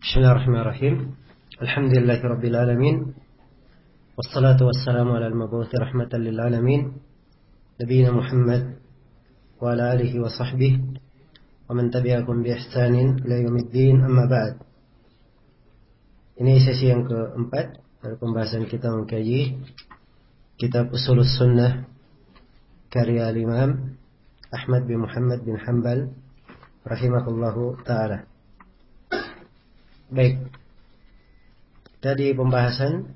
Bismillahirrahmanirrahim. Alhamdulillahirabbil alamin. Wassalatu wassalamu ala al-mabuthi rahmatan lil alamin. Nabiyina Muhammad wa ala alihi wa sahbihi wa man tabi'akum bi ihsanin ila yaumiddin, amma ba'd. Ini sesi yang keempat dari pembahasan kita mengkaji kitab Ushulus Sunnah karya Imam Ahmad bin Muhammad bin Hanbal rahimahullahu ta'ala. Baik, tadi pembahasan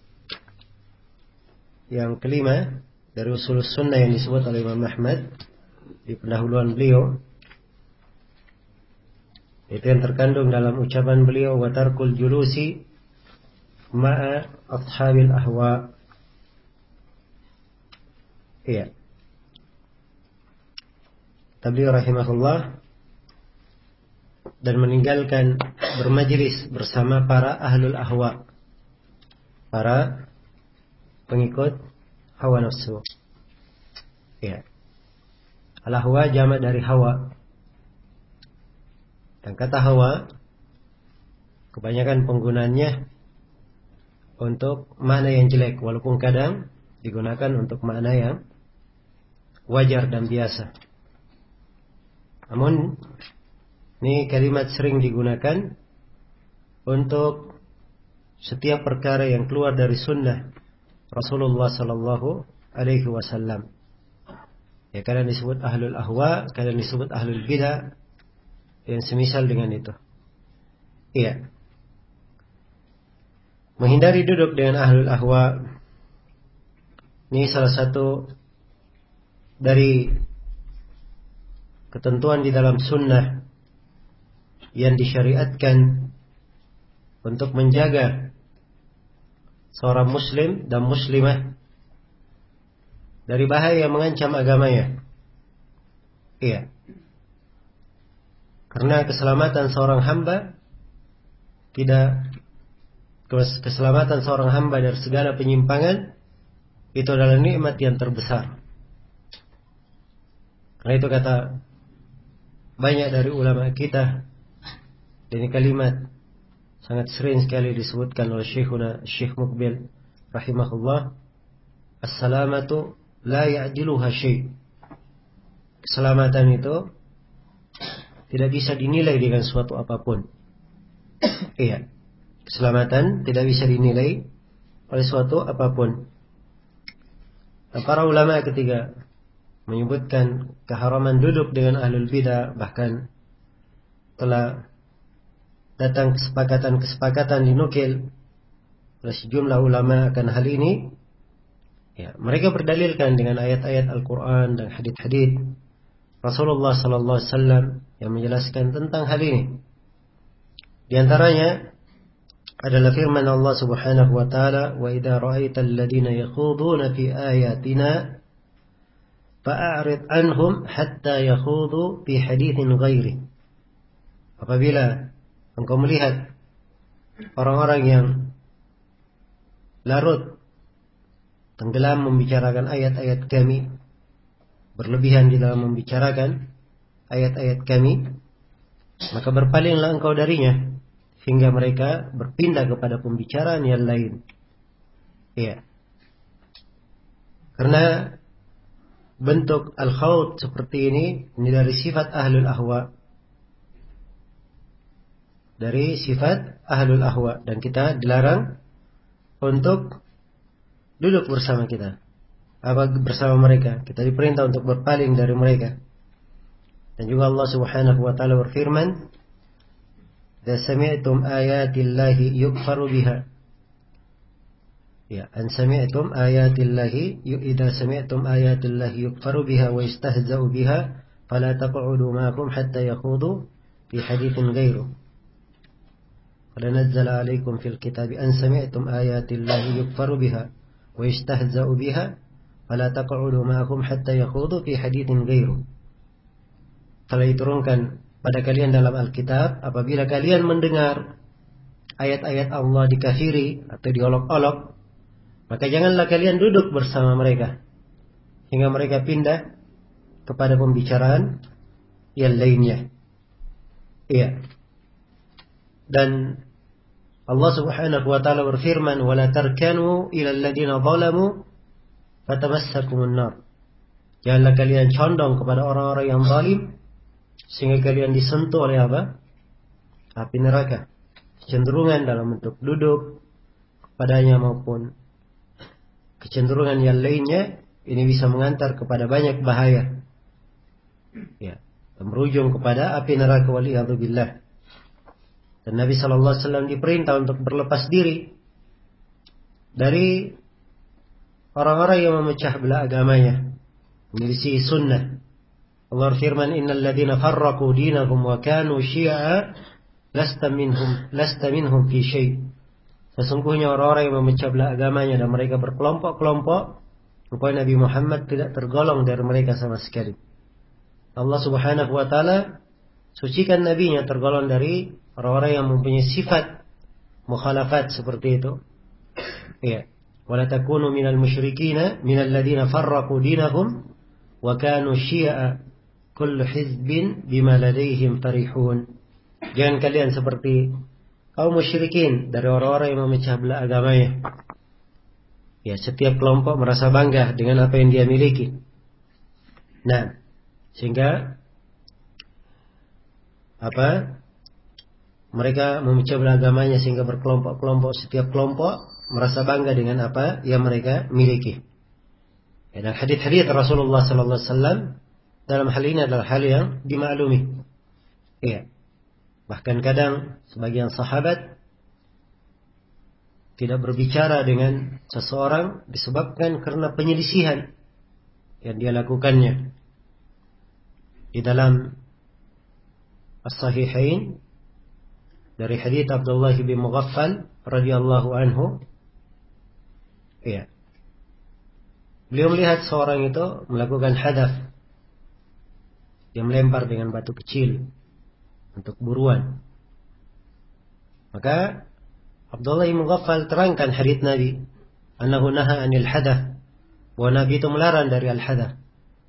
yang kelima dari Ushulus Sunnah yang disebut oleh Imam Ahmad di pendahuluan beliau, itu yang terkandung dalam ucapan beliau, wa tarkul julusi ma'a ashabil ahwa. Iya, beliau rahimahullah, dan meninggalkan bermajlis bersama para ahlul ahwa, para pengikut hawa nafsu. Ya. Al-ahwa jamak dari hawa. Dan kata hawa kebanyakan penggunaannya untuk makna yang jelek, walaupun kadang digunakan untuk makna yang wajar dan biasa. Namun ini kalimat sering digunakan untuk setiap perkara yang keluar dari sunnah Rasulullah sallallahu alaihi wasallam. Ya, kadang disebut ahlul ahwa, kadang disebut ahlul bidah, yang semisal dengan itu. Iya. Menghindari duduk dengan ahlul ahwa, ini salah satu dari ketentuan di dalam sunnah yang disyariatkan untuk menjaga seorang muslim dan muslimah dari bahaya yang mengancam agamanya. Iya. Karena keselamatan seorang hamba keselamatan seorang hamba dari segala penyimpangan itu adalah nikmat yang terbesar. Karena itu kata banyak dari ulama kita, dan ini kalimat sangat sering sekali disebutkan oleh Syekhuna Syekh Muqbil rahimahullah, as-salamatu la ya'diluha syai'. Keselamatan itu tidak bisa dinilai dengan suatu apapun. Iya, keselamatan tidak bisa dinilai oleh suatu apapun. Dan para ulama ketika menyebutkan keharaman duduk dengan ahlul bidah, bahkan telah datang kesepakatan dinukil oleh sejumlah ulama akan hal ini. Ya, mereka berdalilkan dengan ayat-ayat Al-Quran dan hadits-hadits Rasulullah sallallahu alaihi wasallam yang menjelaskan tentang hal ini. Di antaranya adalah firman Allah Subhanahu wa taala, wa idza ra'aital ladzina yakhuduna fi ayatina fa'arid anhum hatta yakhudu fi haditsin ghairi. Apabila engkau melihat orang-orang yang larut, tenggelam membicarakan ayat-ayat kami, berlebihan di dalam membicarakan ayat-ayat kami, maka berpalinglah engkau darinya hingga mereka berpindah kepada pembicaraan yang lain. Iya. Karena bentuk al-khawd seperti ini dari sifat ahlul ahwa. Dari sifat ahlul ahwa, dan kita dilarang untuk duduk bersama bersama mereka. Kita diperintah untuk berpaling dari mereka. Dan juga Allah Subhanahu wa taala berfirman, "Idza sami'tum ayatillahi yukfaru biha." Ya, an sami'tum ayatillahi, idza sami'tum ayatillahi yukfaru biha wa yastahza'u biha fala taq'udu ma'ahum hatta yakhudu fi haditsin ghairu. Qad nazzala 'alaikum fil kitabi an sami'tum ayatillahi yukfaru biha wa yastahza'u biha fala taq'udu ma'ahum hatta yakhudu fi haditsin ghairu. Telah diturunkan pada kalian dalam Alkitab, apabila kalian mendengar ayat-ayat Allah dikafiri atau diolok-olok, maka janganlah kalian duduk bersama mereka hingga mereka pindah kepada pembicaraan yang lainnya. Iya. Dan Allah Subhanahu wa taala berfirman, "Wala tarkanu ilal ladzina zalamu fatamassakumun nar." Janganlah kalian condong kepada orang-orang yang zalim sehingga kalian disentuh oleh apa? Api neraka. Kecenderungan dalam bentuk duduk padanya maupun kecenderungan yang lainnya ini bisa mengantar kepada banyak bahaya. Ya, berujung kepada api neraka waliyadzubillah. Dan Nabi sallallahu alaihi wasallam diperintah untuk berlepas diri dari orang-orang yang memecah belah agamanya, menyelisih sunnah. Allah firman, "Innal ladzina farraqu dinahum wa kanu syi'a lasta minhum fi syai'." Sesungguhnya orang-orang yang memecah belah agamanya dan mereka berkelompok-kelompok, supaya Nabi Muhammad tidak tergolong dari mereka sama sekali. Allah Subhanahu wa taala sucikan nabinya tergolong dari orang-orang yang mempunyai sifat mukhalafat seperti itu. Ya. Wala takunu minal musyrikina minal ladzina farraqu dinahum wa kanu syi'a kullu hizbin bima ladaihim farihun. Jangan kalian seperti kaum musyrikin dari orang-orang yang memecah belah agamanya. Ya, setiap kelompok merasa bangga dengan apa yang dia miliki. Nah, sehingga mereka memecah belah agamanya sehingga berkelompok-kelompok, setiap kelompok merasa bangga dengan apa yang mereka miliki. Ya, dan hadits-hadits Rasulullah sallallahu alaihi wasallam dalam hal ini adalah hal yang dimaklumi. Ya. Bahkan kadang sebagian sahabat tidak berbicara dengan seseorang disebabkan karena penyelisihan yang dia lakukannya. Di dalam As-Sahihain dari hadits Abdullah bin Mughaffal radhiyallahu anhu, ya, beliau melihat seorang itu melakukan hadaf, dia melempar dengan batu kecil untuk buruan. Maka Abdullah bin Mughaffal terangkan hadits Nabi, annahu naha anil hadath, bahwa Nabi itu melarang dari al-hadath.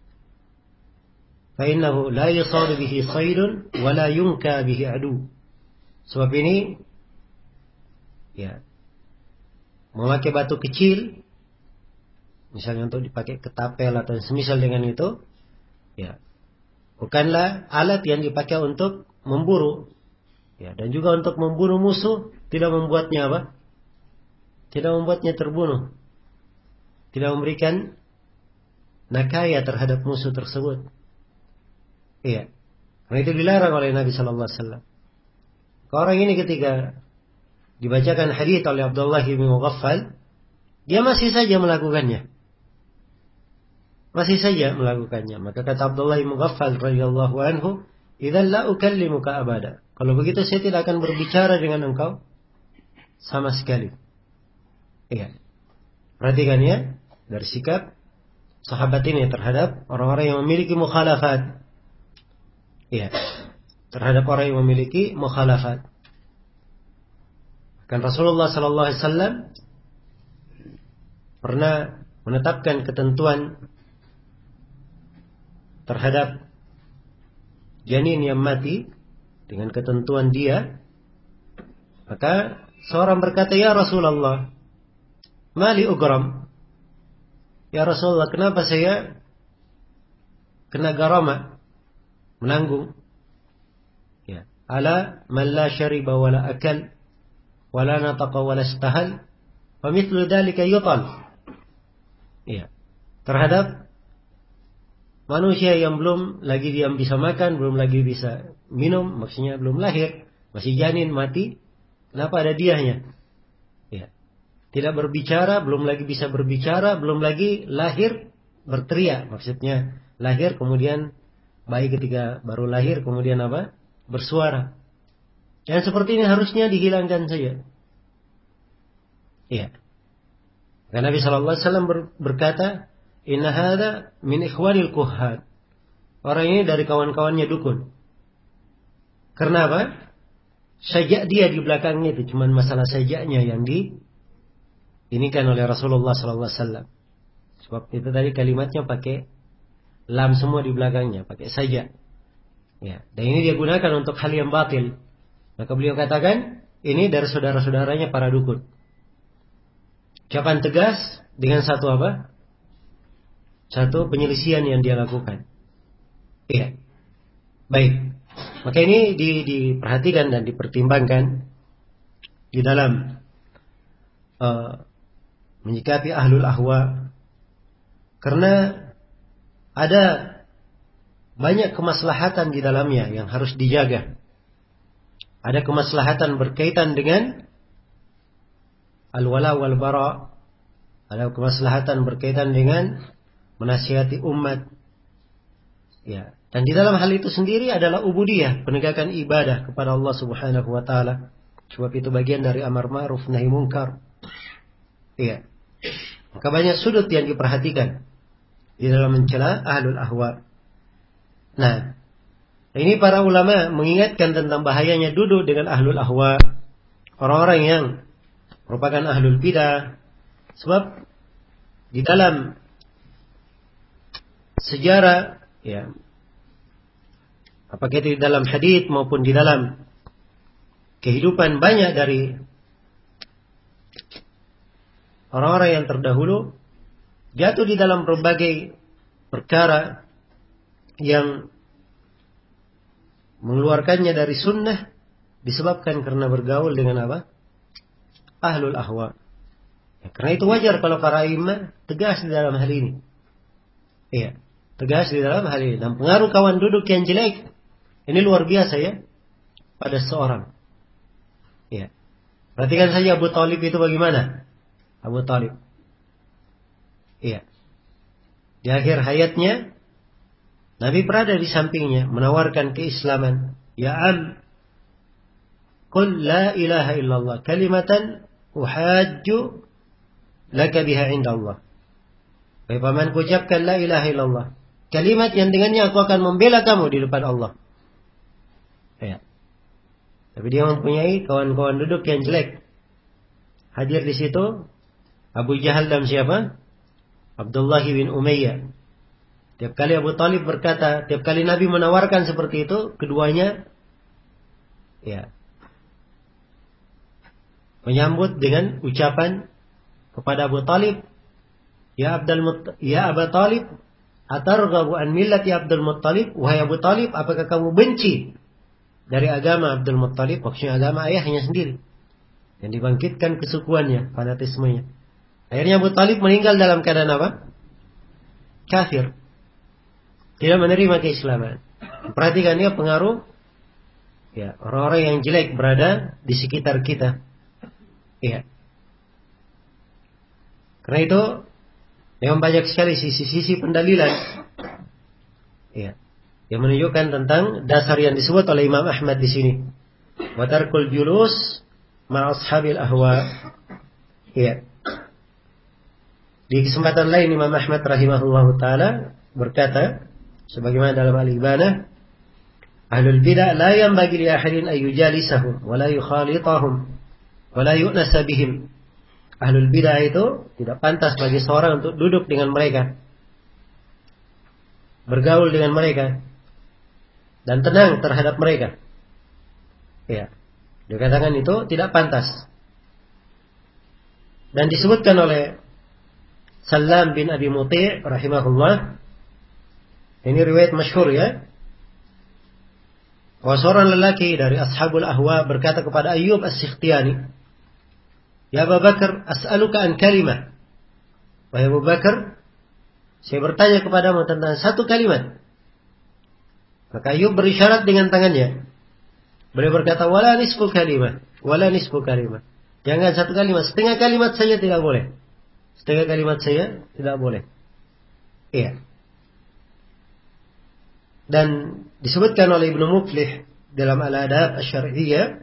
Fa innahu la yusadu bihi saydun wa la yunka bihi adu. Sebab ini, ya, memakai batu kecil, misalnya untuk dipakai ketapel atau semisal dengan itu, ya, bukanlah alat yang dipakai untuk memburu. Ya, dan juga untuk membunuh musuh tidak membuatnya apa? Tidak membuatnya terbunuh. Tidak memberikan nakaya terhadap musuh tersebut. Iya. Karena itu dilarang oleh Nabi sallallahu alaihi wasallam. Orang ini ketika dibacakan hadis oleh Abdullah bin Mughaffal, dia masih saja melakukannya. Masih saja melakukannya. Maka kata Abdullah bin Mughaffal radhiyallahu anhu, "Idzan la ukallimuka abada." Kalau begitu saya tidak akan berbicara dengan engkau sama sekali. Iya. Perhatikan ya, dari sikap sahabat ini terhadap orang-orang yang memiliki mukhalafat. Iya. Terhadap orang yang memiliki mukhalafat. Kan Rasulullah sallallahu alaihi wasallam pernah menetapkan ketentuan terhadap janin yang mati dengan ketentuan dia. Maka seorang berkata, "Ya Rasulullah, mali ugram?" Ya Rasulullah, kenapa saya kena garama, menanggung? Ya, ala man la syariba wala akal wala nataqa wala istahal wa mithlu dzalika yutal. Ya, terhadap manusia yang belum lagi dia bisa makan, belum lagi bisa minum, maksudnya belum lahir, masih janin mati, kenapa ada diahnya? Ya. Tidak berbicara, belum lagi bisa berbicara, belum lagi lahir berteriak, maksudnya lahir kemudian bayi ketika baru lahir kemudian apa? Bersuara. Yang seperti ini harusnya dihilangkan saja. Iya. Karena Nabi sallallahu alaihi wasallam berkata, "Inna hadza min ikhwanil kuhan." Orang ini dari kawan-kawannya dukun. Karena apa? Sajak dia di belakangnya itu cuma masalah sajaknya yang diinikan oleh Rasulullah sallallahu alaihi wasallam. Sebab itu tadi kalimatnya pakai lam semua di belakangnya, pakai sajak. Ya, dan ini dia gunakan untuk hal yang batil. Maka beliau katakan, ini dari saudara-saudaranya para dukun. Ucapan tegas dengan satu apa? Satu penyelisihan yang dia lakukan. Iya. Baik. Maka ini diperhatikan dan dipertimbangkan di dalam menyikapi ahlul ahwa, karena ada banyak kemaslahatan di dalamnya yang harus dijaga. Ada kemaslahatan berkaitan dengan al-wala wal bara, ada kemaslahatan berkaitan dengan menasihati umat. Ya, dan di dalam hal itu sendiri adalah ubudiyah, penegakan ibadah kepada Allah Subhanahu wa taala. Sebab itu bagian dari amar ma'ruf nahi munkar. Iya. Maka banyak sudut yang diperhatikan di dalam mencela ahlul ahwa. Nah, ini para ulama mengingatkan tentang bahayanya duduk dengan ahlul ahwa, orang-orang yang merupakan ahlul bidah. Sebab di dalam sejarah, ya, apakah itu di dalam hadits maupun di dalam kehidupan banyak dari orang-orang yang terdahulu jatuh di dalam berbagai perkara yang mengeluarkannya dari sunnah disebabkan karena bergaul dengan apa? Ahlul ahwa. Ya, karena itu wajar kalau para imam tegas di dalam hal ini. Iya, tegas di dalam hal ini. Dan pengaruh kawan duduk yang jelek ini luar biasa ya pada seorang. Iya. Perhatikan saja Abu Talib itu bagaimana? Abu Talib. Iya. Di akhir hayatnya Nabi berada di sampingnya menawarkan keislaman. Ya am, qul la ilaha illallah kalimatan uhajju laka biha indallah. Wahai pamanku, ucapkan la ilaha illallah, kalimat yang dengannya aku akan membela kamu di depan Allah. Ya. Tapi dia mempunyai kawan-kawan duduk yang jelek. Hadir di situ Abu Jahal dan siapa? Abdullah bin Umayyah. Tiap kali Abu Talib berkata, tiap kali Nabi menawarkan seperti itu, keduanya ya menyambut dengan ucapan kepada Abu Talib, ya Abu Talib, atarghabu an millati Abdul Muttalib, wahai Abu Talib, apakah kamu benci dari agama Abdul Muttalib, maksudnya agama ayahnya sendiri, yang dibangkitkan kesukuannya, fanatismenya. Akhirnya Abu Talib meninggal dalam keadaan apa? Kafir. Tidak menerima keislaman. Perhatikan ya pengaruh ya orang-orang yang jelek berada di sekitar kita. Iya. Karena itu memang banyak sekali sisi-sisi pendalilan. Iya. Yang menunjukkan tentang dasar yang disebut oleh Imam Ahmad di sini. Wa tarkul julus ma ashabil ahwa. Iya. Di kesempatan lain Imam Ahmad rahimahullahu taala berkata sebagaimana dalam Al-Ibanah, ahlul bidah la yanbaghi li ahadin an yujalisahum wa la yukhalitahum wa la yu'nasa bihim. Ahlul bidah itu tidak pantas bagi seorang untuk duduk dengan mereka, bergaul dengan mereka, dan tenang terhadap mereka. Ya, dikatakan itu tidak pantas. Dan disebutkan oleh Salam bin Abi Muti' rahimahullah, ini riwayat masyhur ya, bahwa seorang lelaki dari ashabul ahwa berkata kepada Ayyub As-Sikhtiyani, ya Abu Bakar, as'aluka an kalimah. Wahai Abu Bakar, saya bertanya kepadamu tentang satu kalimat. Maka Ayyub berisyarat dengan tangannya. Beliau berkata, wala nisfu kalimah, wala nisfu kalimah. Jangan satu kalimat, setengah kalimat saja tidak boleh. Setengah kalimat saja tidak boleh. Iya. Dan disebutkan oleh Ibnu Muflih dalam Al-Adab Asy-Syar'iyyah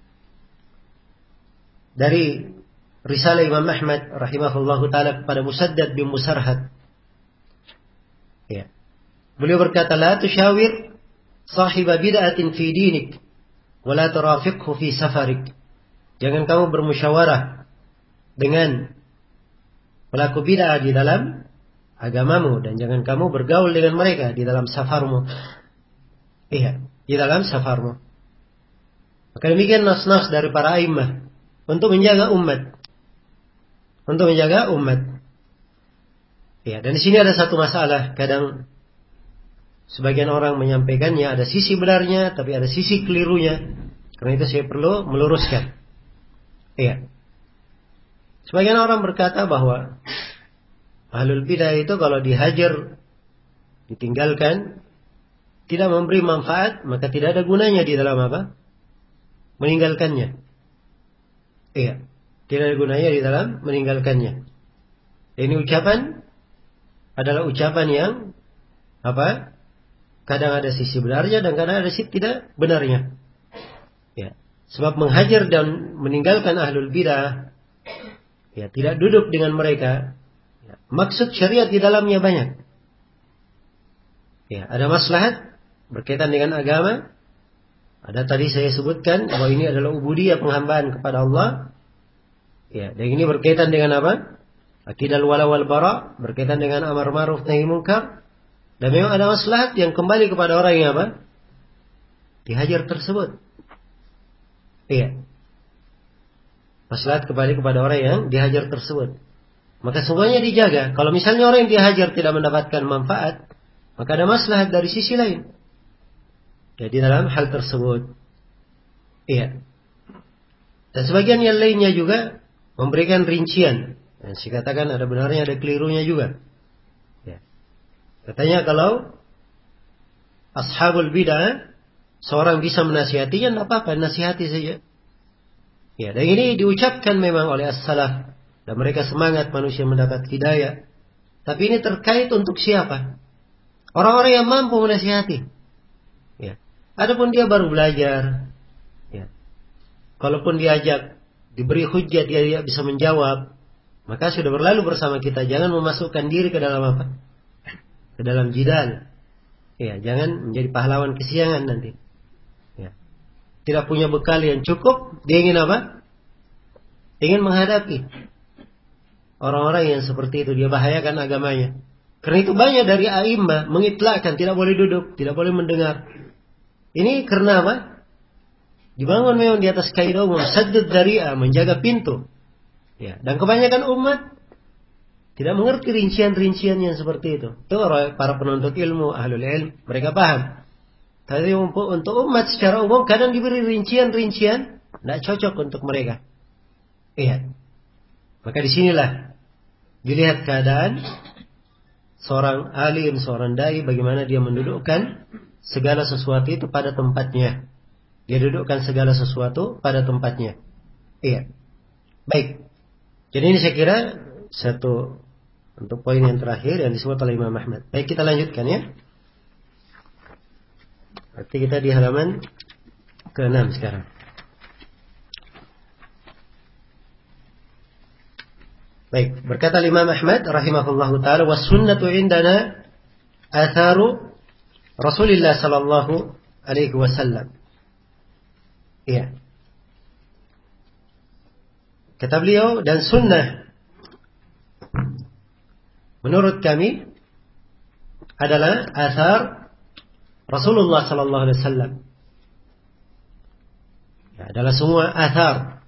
dari risalah Imam Ahmad rahimahullahu taala kepada Musaddad bin Musarhad. Ya. Beliau berkata, la tusyawir sahiba bid'atin fi dinik wa la turafiqhu fi safarik. Jangan kamu bermusyawarah dengan pelaku bid'ah di dalam agamamu, dan jangan kamu bergaul dengan mereka di dalam safarmu. Iya, di dalam safarmu. Maka demikian nas-nas dari para a'immah untuk menjaga umat. Untuk menjaga umat. Ya, dan di sini ada satu masalah. Kadang sebagian orang menyampaikannya ada sisi benarnya, tapi ada sisi kelirunya. Karena itu saya perlu meluruskan. Iya. Sebagian orang berkata bahwa ahlul bidah itu kalau dihajar, ditinggalkan, tidak memberi manfaat, maka tidak ada gunanya di dalam apa? Meninggalkannya. Iya. Tidak ada gunanya di dalam meninggalkannya. Ini ucapan adalah ucapan yang apa? Kadang ada sisi benarnya dan kadang ada sisi tidak benarnya. Ya. Sebab menghajar dan meninggalkan ahlul bidah, ya, tidak duduk dengan mereka. Ya. Maksud syariat di dalamnya banyak. Ya, ada maslahat berkaitan dengan agama. Ada tadi saya sebutkan bahwa ini adalah ubudiyah, penghambaan kepada Allah. Ya, dan ini berkaitan dengan apa? Akidah wala wal bara, berkaitan dengan amar ma'ruf nahi munkar. Dan memang ada maslahat yang kembali kepada orang yang apa? Dihajar tersebut. Iya. Maslahat kembali kepada orang yang dihajar tersebut. Maka semuanya dijaga. Kalau misalnya orang yang dihajar tidak mendapatkan manfaat, maka ada maslahat dari sisi lain. Jadi dalam hal tersebut. Iya. Dan sebagian yang lainnya juga memberikan rincian. Dan saya katakan ada benarnya, ada kelirunya juga. Ya. Katanya kalau ashabul bid'ah, seorang bisa menasihatinya, tidak apa-apa, nasihati saja. Ya, dan ini diucapkan memang oleh as-salaf. Dan mereka semangat manusia mendapat hidayah. Tapi ini terkait untuk siapa? Orang-orang yang mampu menasihati. Ya. Adapun dia baru belajar. Ya. Kalaupun diajak, diberi hujjah, dia tidak bisa menjawab, maka sudah berlalu bersama kita. Jangan memasukkan diri ke dalam apa? Ke dalam jidal. Ya, jangan menjadi pahlawan kesiangan nanti. Ya. Tidak punya bekal yang cukup, dia ingin apa? Ingin menghadapi orang-orang yang seperti itu. Dia bahayakan agamanya. Karena itu banyak dari a'immah mengitlakkan, tidak boleh duduk, tidak boleh mendengar. Ini karena apa? Dibangun memang di atas kaidah umum, saddud dzari'ah, menjaga pintu. Ya, dan kebanyakan umat tidak mengerti rincian-rincian yang seperti itu. Itu para penuntut ilmu, ahlul ilm, mereka paham. Tapi untuk umat secara umum kadang diberi rincian-rincian tidak cocok untuk mereka. Iya. Maka disinilah dilihat keadaan seorang alim, seorang dai, bagaimana dia mendudukkan segala sesuatu itu pada tempatnya. Dia dudukkan segala sesuatu pada tempatnya. Iya. Baik. Jadi ini saya kira satu untuk poin yang terakhir yang disebut oleh Imam Ahmad. Baik, kita lanjutkan ya. Berarti kita di halaman ke-6 sekarang. Baik, berkata Imam Ahmad rahimahullahu taala, "Was sunnatu indana atharu Rasulillah sallallahu alaihi wasallam." Iya. Kata beliau, dan sunnah menurut kami adalah athar Rasulullah sallallahu alaihi wasallam. Ya, adalah semua athar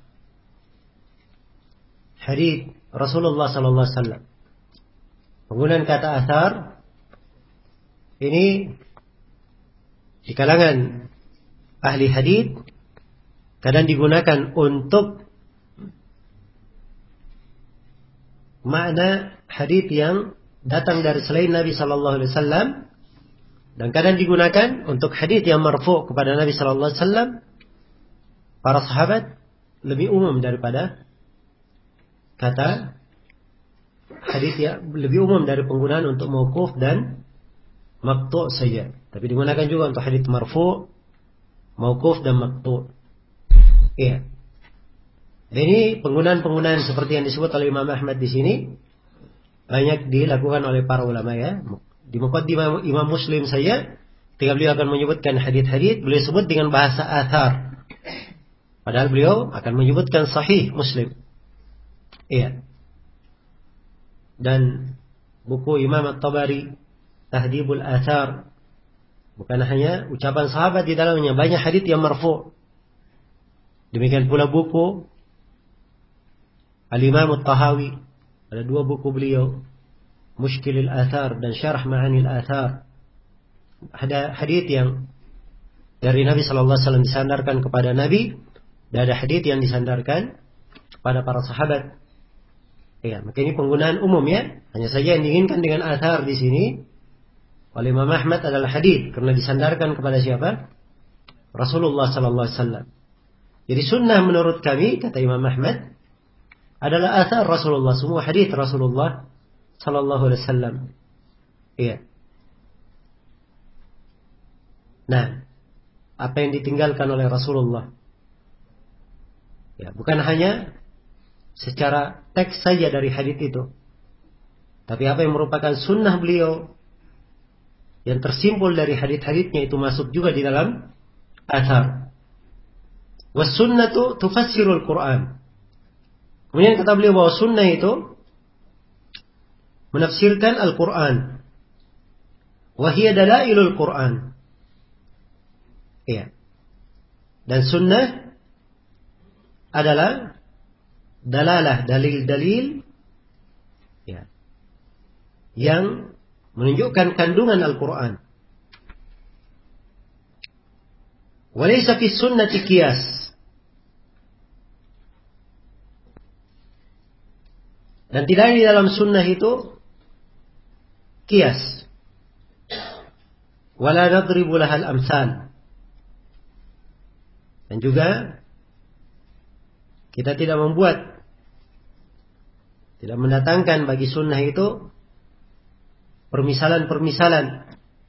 hadits Rasulullah sallallahu alaihi wasallam. Penggunaan kata athar ini di kalangan ahli hadits kadang digunakan untuk makna hadits yang datang dari selain Nabi sallallahu alaihi wasallam, dan kadang digunakan untuk hadits yang marfu' kepada Nabi sallallahu alaihi wasallam. Para sahabat lebih umum daripada kata hadits yang lebih umum dari penggunaan untuk mauquf dan maqtu' saja. Tapi digunakan juga untuk hadits marfu', mauquf dan maqtu'. Iya. Dan ini penggunaan-penggunaan seperti yang disebut oleh Imam Ahmad di sini banyak dilakukan oleh para ulama ya. Di muqaddimah Imam Muslim saja, ketika beliau akan menyebutkan hadits-hadits, beliau sebut dengan bahasa athar. Padahal beliau akan menyebutkan sahih Muslim. Iya. Dan buku Imam At-Tabari, Tahdhibul Athar, bukan hanya ucapan sahabat di dalamnya, banyak hadits yang marfu'. Demikian pula buku Al-Imam At-Tahawi, ada 2 buku beliau, Mushkilul Athar dan Syarh Ma'anil Athar. Ada hadits yang dari Nabi sallallahu alaihi wasallam disandarkan kepada Nabi, dan ada hadits yang disandarkan kepada para sahabat. Ya, maka ini penggunaan umum ya. Hanya saja yang diinginkan dengan athar di sini oleh Imam Ahmad adalah hadits, karena disandarkan kepada siapa? Rasulullah sallallahu alaihi wasallam. Jadi sunnah menurut kami, kata Imam Ahmad, adalah athar Rasulullah, semua hadits Rasulullah sallallahu alaihi wasallam. Iya. Nah, apa yang ditinggalkan oleh Rasulullah, ya, bukan hanya secara teks saja dari hadits itu, tapi apa yang merupakan sunnah beliau yang tersimpul dari hadits-haditsnya itu masuk juga di dalam athar. Was sunnatu tufassirul Quran. Kemudian kata beliau bahwa sunnah itu menafsirkan Al-Quran. Wahia dalailul Quran. Iya. Dan sunnah adalah dalalah, dalil-dalil ya, yang menunjukkan kandungan Al-Quran. Walaysa fi sunnati qiyas. Dan tidak di dalam sunnah itu qiyas. Wala nadribu lahal amsal. Dan juga kita tidak membuat, tidak mendatangkan bagi sunnah itu permisalan-permisalan.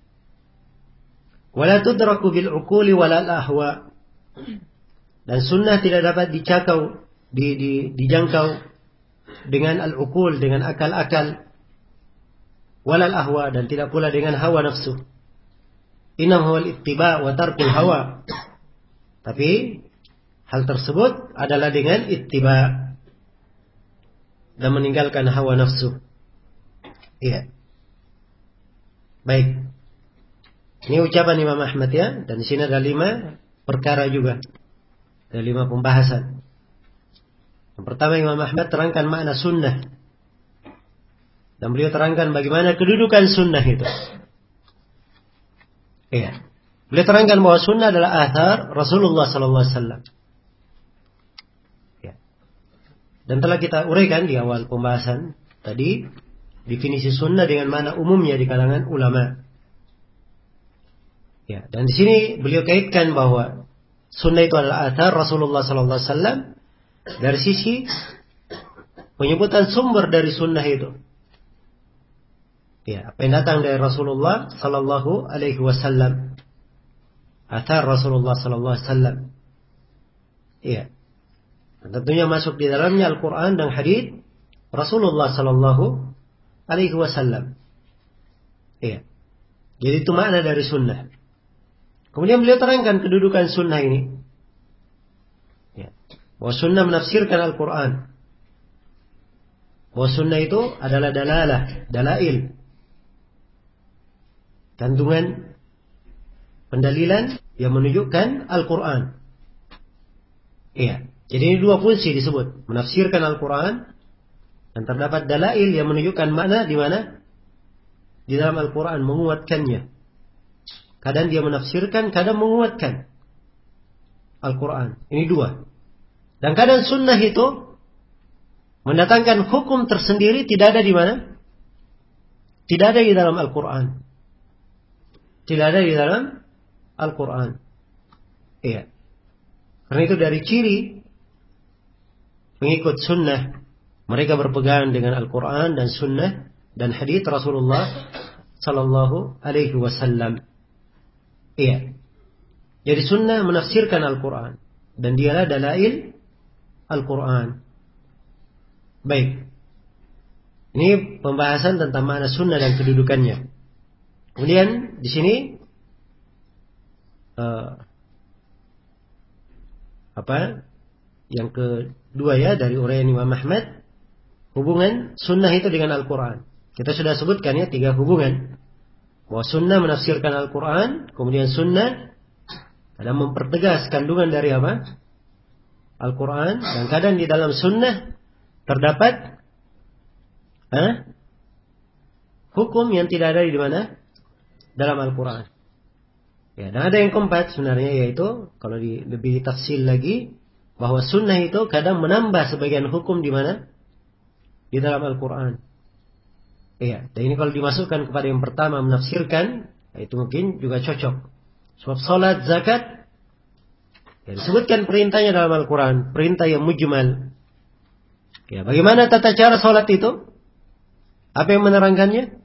Wala tudraku bil uquli wala ahwa. Dan sunnah tidak dapat dijangkau dengan al-uqul, dengan akal-akal, wala ahwa, dan tidak pula dengan hawa nafsu. Innahu al-ittiba' wa tarkul hawa. Tapi hal tersebut adalah dengan ittiba dan meninggalkan hawa nafsu. Iya. Baik. Ini ucapan Imam Ahmad ya, dan di sini ada 5 perkara juga. Ada 5 pembahasan. Yang pertama, Imam Ahmad terangkan makna sunnah. Dan beliau terangkan bagaimana kedudukan sunnah itu. Iya. Beliau terangkan bahwa sunnah adalah athar Rasulullah sallallahu alaihi wasallam. Ya. Dan telah kita uraikan di awal pembahasan tadi definisi sunnah dengan makna umumnya di kalangan ulama. Ya, dan di sini beliau kaitkan bahwa sunnah itu adalah athar Rasulullah sallallahu alaihi wasallam dari sisi penyebutan sumber dari sunnah itu. Ya, apa yang datang dari Rasulullah sallallahu alaihi wasallam. Athar Rasulullah sallallahu alaihi wasallam. Iya. Dan tentunya masuk di dalamnya Al-Quran dan hadits Rasulullah sallallahu alaihi wasallam. Iya. Jadi itu makna dari sunnah. Kemudian beliau terangkan kedudukan sunnah ini. Ya. Bahwa sunnah menafsirkan Al-Quran. Bahwa sunnah itu adalah dalalah, dalail. Kandungan pendalilan yang menunjukkan Al-Quran. Iya. Jadi ini 2 fungsi disebut. Menafsirkan Al-Quran. Dan terdapat dalail yang menunjukkan makna di mana? Di dalam Al-Quran. Menguatkannya. Kadang dia menafsirkan, kadang menguatkan Al-Quran. Ini 2. Dan kadang sunnah itu mendatangkan hukum tersendiri, tidak ada di mana? Tidak ada di dalam Al-Quran. Tidak ada di dalam Al-Quran. Iya. Karena itu dari ciri pengikut sunnah, mereka berpegang dengan Al-Quran dan sunnah dan hadits Rasulullah sallallahu alaihi wasallam. Iya. Jadi sunnah menafsirkan Al-Quran dan dialah dalail Al-Quran. Baik. Ini pembahasan tentang makna sunnah dan kedudukannya. Kemudian di sini yang kedua ya dari uraian Imam Ahmad, hubungan sunnah itu dengan Al-Quran. Kita sudah sebutkan ya 3 hubungan. Bahwa sunnah menafsirkan Al-Quran, kemudian sunnah adalah mempertegas kandungan dari apa? Al-Quran dan kadang di dalam sunnah terdapat hukum yang tidak ada di mana? Dalam Al-Quran. Ya, dan ada yang keempat sebenarnya, yaitu kalau lebih tafsil lagi, bahwa sunnah itu kadang menambah sebagian hukum di mana? Di dalam Al-Quran. Iya, dan ini kalau dimasukkan kepada yang pertama menafsirkan, itu mungkin juga cocok. Sebab salat, zakat, ya, disebutkan perintahnya dalam Al-Quran, perintah yang mujmal. Ya, bagaimana tata cara salat itu? Apa yang menerangkannya?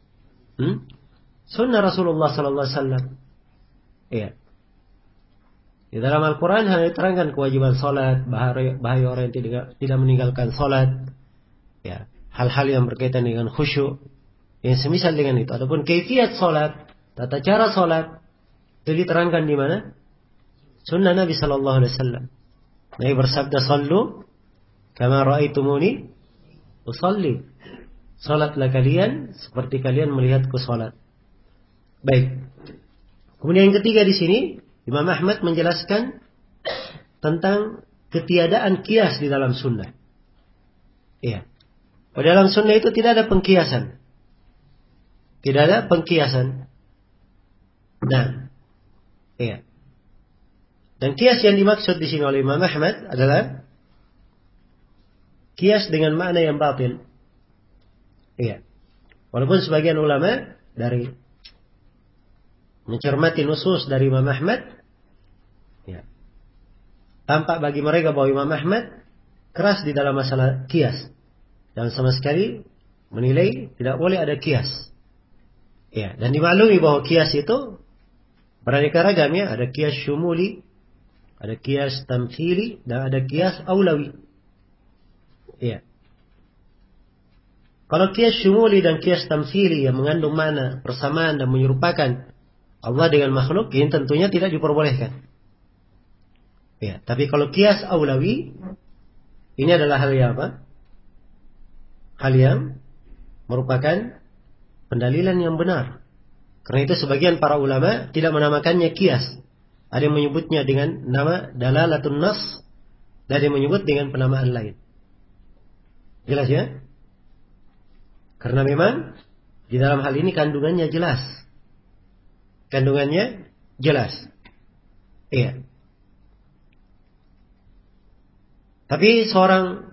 Sunnah Rasulullah Sallallahu Alaihi Wasallam. Iya. Di dalam Al-Quran hanya diterangkan kewajiban salat, bahaya orang yang tidak meninggalkan salat, ya, hal-hal yang berkaitan dengan khusyuk, yang semisal dengan itu. Adapun kaifiat salat, tata cara salat, itu diterangkan di mana? Sunnah Nabi Sallallahu Alaihi Wasallam. Nabi bersabda, "Sallu kama ra'aitumuni usalli." Salatlah kalian seperti kalian melihatku salat. Baik. Kemudian yang ketiga di sini, Imam Ahmad menjelaskan tentang ketiadaan kias di dalam sunnah. Iya. Pada dalam sunnah itu tidak ada pengkiasan. Tidak ada pengkiasan. Nah, iya. Dan kias yang dimaksud di sini oleh Imam Ahmad adalah kias dengan makna yang batil. Iya. Walaupun sebagian ulama dari mencermati nusus dari Imam Ahmad, ya, tampak bagi mereka bahwa Imam Ahmad keras di dalam masalah kias dan sama sekali menilai tidak boleh ada kias. Ya, dan dimaklumi bahwa kias itu beraneka ragam, ya, ada kias syumuli, ada kias tamthili, dan ada kias aulawi. Ya. Kalau kias syumuli dan kias tamthili yang mengandung makna persamaan dan menyerupakan Allah dengan makhluk, ini tentunya tidak diperbolehkan. Ya, tapi kalau kias aulawi, ini adalah hal yang apa? Hal yang merupakan pendalilan yang benar. Karena itu sebagian para ulama tidak menamakannya kias. Ada yang menyebutnya dengan nama dalalatun nas, dan ada yang menyebut dengan penamaan lain. Jelas ya? Karena memang di dalam hal ini kandungannya jelas. Kandungannya jelas. Iya. Tapi seorang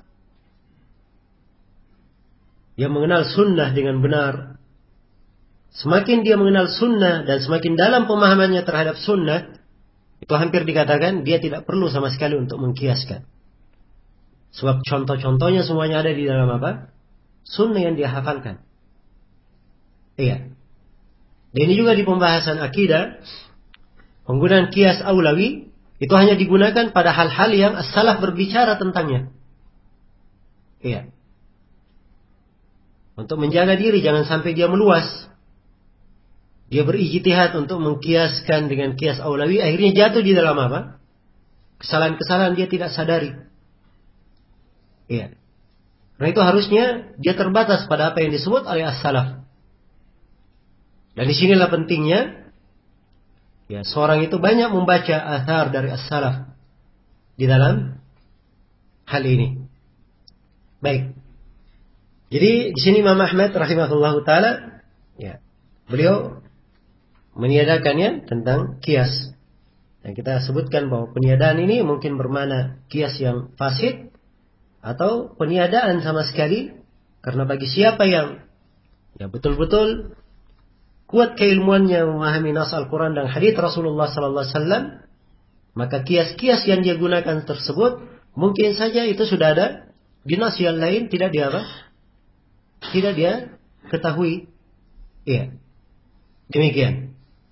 yang mengenal sunnah dengan benar, semakin dia mengenal sunnah dan semakin dalam pemahamannya terhadap sunnah, itu hampir dikatakan dia tidak perlu sama sekali untuk mengkiaskan. Sebab contoh-contohnya semuanya ada di dalam apa? Sunnah yang dia hafalkan. Iya. Dan ini juga di pembahasan akidah, penggunaan kias aulawi itu hanya digunakan pada hal-hal yang as-salaf berbicara tentangnya. Iya. Untuk menjaga diri jangan sampai dia meluas. Dia berijtihad untuk mengkiaskan dengan kias aulawi, akhirnya jatuh di dalam apa? Kesalahan-kesalahan dia tidak sadari. Iya. Karena itu harusnya dia terbatas pada apa yang disebut oleh as-salaf. Dan disinilah pentingnya, ya, seorang itu banyak membaca athar dari as-salaf di dalam hal ini. Baik. Jadi di sini Imam Ahmad rahimahullahu taala, ya, beliau meniadakannya tentang kias. Dan kita sebutkan bahwa peniadaan ini mungkin bermakna kias yang fasid atau peniadaan sama sekali, karena bagi siapa yang, ya, betul-betul kuat keilmuannya memahami nas Al-Quran dan hadits Rasulullah Sallallahu Alaihi Wasallam, maka kias-kias yang dia gunakan tersebut mungkin saja itu sudah ada di nas yang lain, tidak dia apa? Tidak dia ketahui. Iya. Demikian.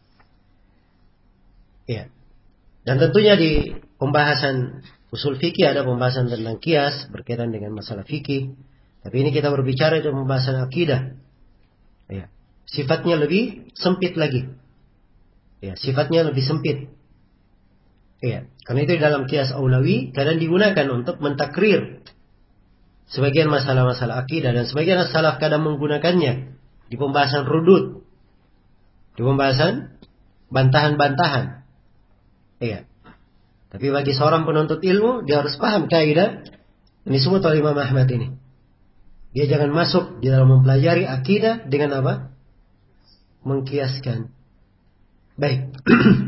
Iya. Dan tentunya di pembahasan usul fikih ada pembahasan tentang kias berkaitan dengan masalah fikih. Tapi ini kita berbicara itu pembahasan akidah. Iya. Sifatnya lebih sempit lagi. Ya, sifatnya lebih sempit. Ya, karena itu dalam kias aulawi kadang digunakan untuk mentakrir sebagian masalah-masalah akidah, dan sebagian salaf kadang menggunakannya di pembahasan rudud, di pembahasan bantahan-bantahan. Iya. Tapi bagi seorang penuntut ilmu, dia harus paham kaidah ini disebut oleh Imam Ahmad ini. Dia jangan masuk di dalam mempelajari akidah dengan apa? Mengkiaskan. Baik.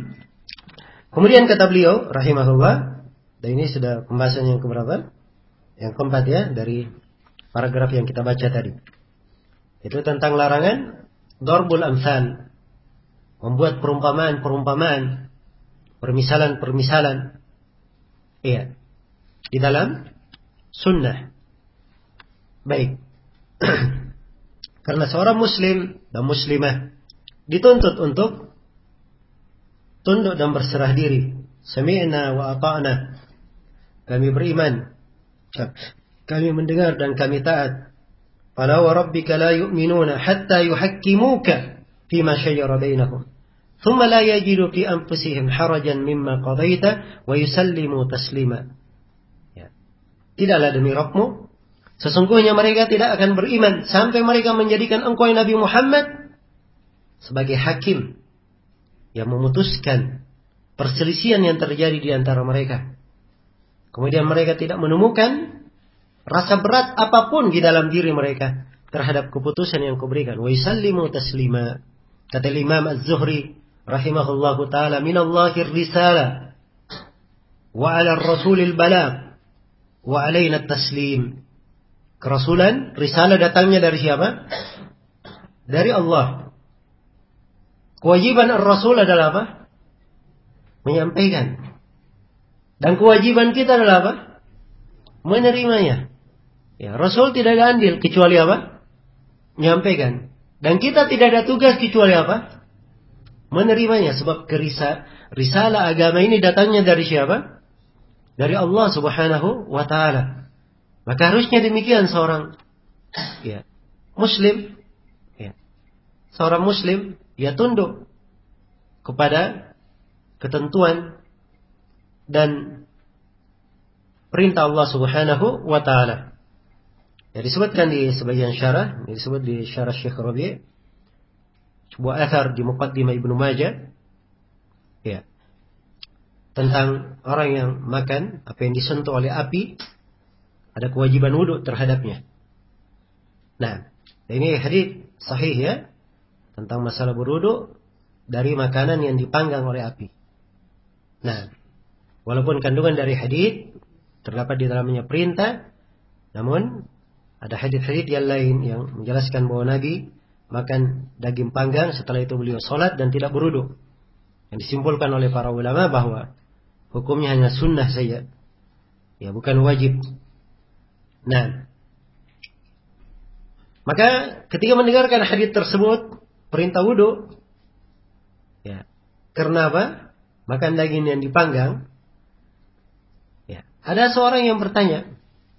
Kemudian kata beliau, rahimahullah, dan ini sudah pembahasan yang keberapa? Yang keempat ya, dari paragraf yang kita baca tadi. Itu tentang larangan darbul amsal. Membuat perumpamaan-perumpamaan, permisalan-permisalan. Iya. Di dalam sunnah. Baik. Karena seorang muslim dan muslimah dituntut untuk tunduk dan berserah diri. Sami'na wa ata'na. Kami beriman. Kami mendengar dan kami taat. Fala wa rabbika la yu'minuna hatta yuhakkimuka fima shajara bainahum. Thumma la yajidu fi anfusihim harajan mimma qadaita wa yusallimu taslima. Ya. Tidaklah demi Rabbmu, sesungguhnya mereka tidak akan beriman sampai mereka menjadikan engkau Nabi Muhammad sebagai hakim yang memutuskan perselisihan yang terjadi di antara mereka. Kemudian mereka tidak menemukan rasa berat apapun di dalam diri mereka terhadap keputusan yang kau berikan. Wa yusallimu taslima. Kata Imam Az-Zuhri rahimahullahu taala, minallahir risalah wa 'ala ar-rasulil balagh wa 'alaina at-taslim. Kerasulan, risalah datangnya dari siapa? Dari Allah. Kewajiban ar-rasul adalah apa? Menyampaikan. Dan kewajiban kita adalah apa? Menerimanya. Ya, Rasul tidak ada andil kecuali apa? Menyampaikan. Dan kita tidak ada tugas kecuali apa? Menerimanya. Sebab risalah agama ini datangnya dari siapa? Dari Allah subhanahu wa ta'ala. Maka harusnya demikian seorang muslim. Ya, seorang muslim, ya tunduk kepada ketentuan dan perintah Allah subhanahu wa ta'ala. Ya, disebutkan di sebagian syarah, disebut di syarah Syekh Rabi', sebuah athar di Muqaddimah Ibnu Majah, ya, tentang orang yang makan apa yang disentuh oleh api, ada kewajiban wudu terhadapnya. Nah, ini hadis sahih ya, tentang masalah berwudu dari makanan yang dipanggang oleh api. Nah, walaupun kandungan dari hadis terdapat di dalamnya perintah, namun ada hadis-hadis yang lain yang menjelaskan bahwa Nabi makan daging panggang, setelah itu beliau sholat dan tidak berwudu. Yang disimpulkan oleh para ulama bahwa hukumnya hanya sunnah saja, ya bukan wajib. Nah, maka ketika mendengarkan hadis tersebut perintah wudu, ya karena apa? Makan daging yang dipanggang. Ya, ada seorang yang bertanya.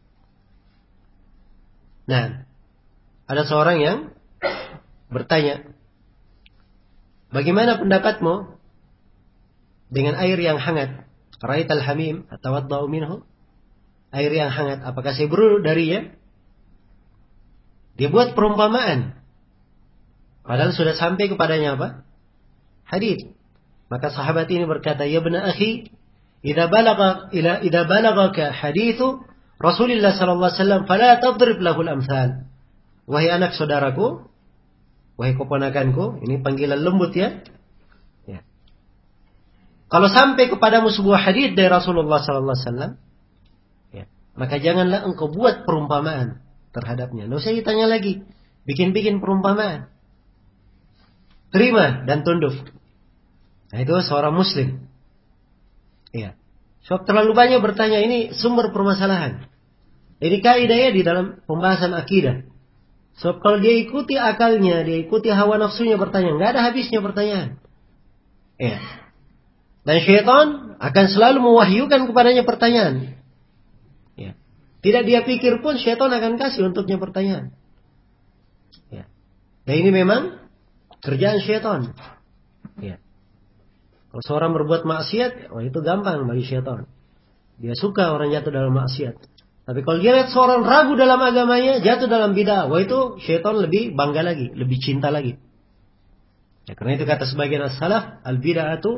Nah, ada seorang yang bertanya, bagaimana pendapatmu dengan air yang hangat? Ra'aital hamim atawaddau minhu? Air yang hangat, apakah saya berwudu darinya? Dia buat perumpamaan. Padahal sudah sampai kepadanya apa? Hadis. Maka sahabat ini berkata, ya ibna akhi, idza balagaka hadithu Rasulullah sallallahu alaihi wasallam fala tadrib lahu al-amthal. Wahai anak saudaraku, wahai keponakanku, ini panggilan lembut ya. Ya. Kalau sampai kepadamu sebuah hadis dari Rasulullah sallallahu alaihi wasallam, ya, maka janganlah engkau buat perumpamaan terhadapnya. Enggak usah ditanya lagi, bikin-bikin perumpamaan. Terima dan tunduk. Nah, itu seorang muslim. Iya. Sebab terlalu banyak bertanya, ini sumber permasalahan. Ini kaidahnya di dalam pembahasan akidah. Sebab kalau dia ikuti akalnya, dia ikuti hawa nafsunya bertanya, nggak ada habisnya pertanyaan. Iya. Dan syaitan akan selalu mewahyukan kepadanya pertanyaan. Ya. Tidak dia pikir pun syaitan akan kasih untuknya pertanyaan. Ya. Dan ini memang kerjaan syaitan. Ya. Kalau seorang berbuat maksiat, itu gampang bagi syaitan. Dia suka orang jatuh dalam maksiat. Tapi kalau dia lihat seorang ragu dalam agamanya, jatuh dalam bid'ah, itu syaitan lebih bangga lagi, lebih cinta lagi. Ya, karena itu kata sebagian as-salaf, al-bid'atu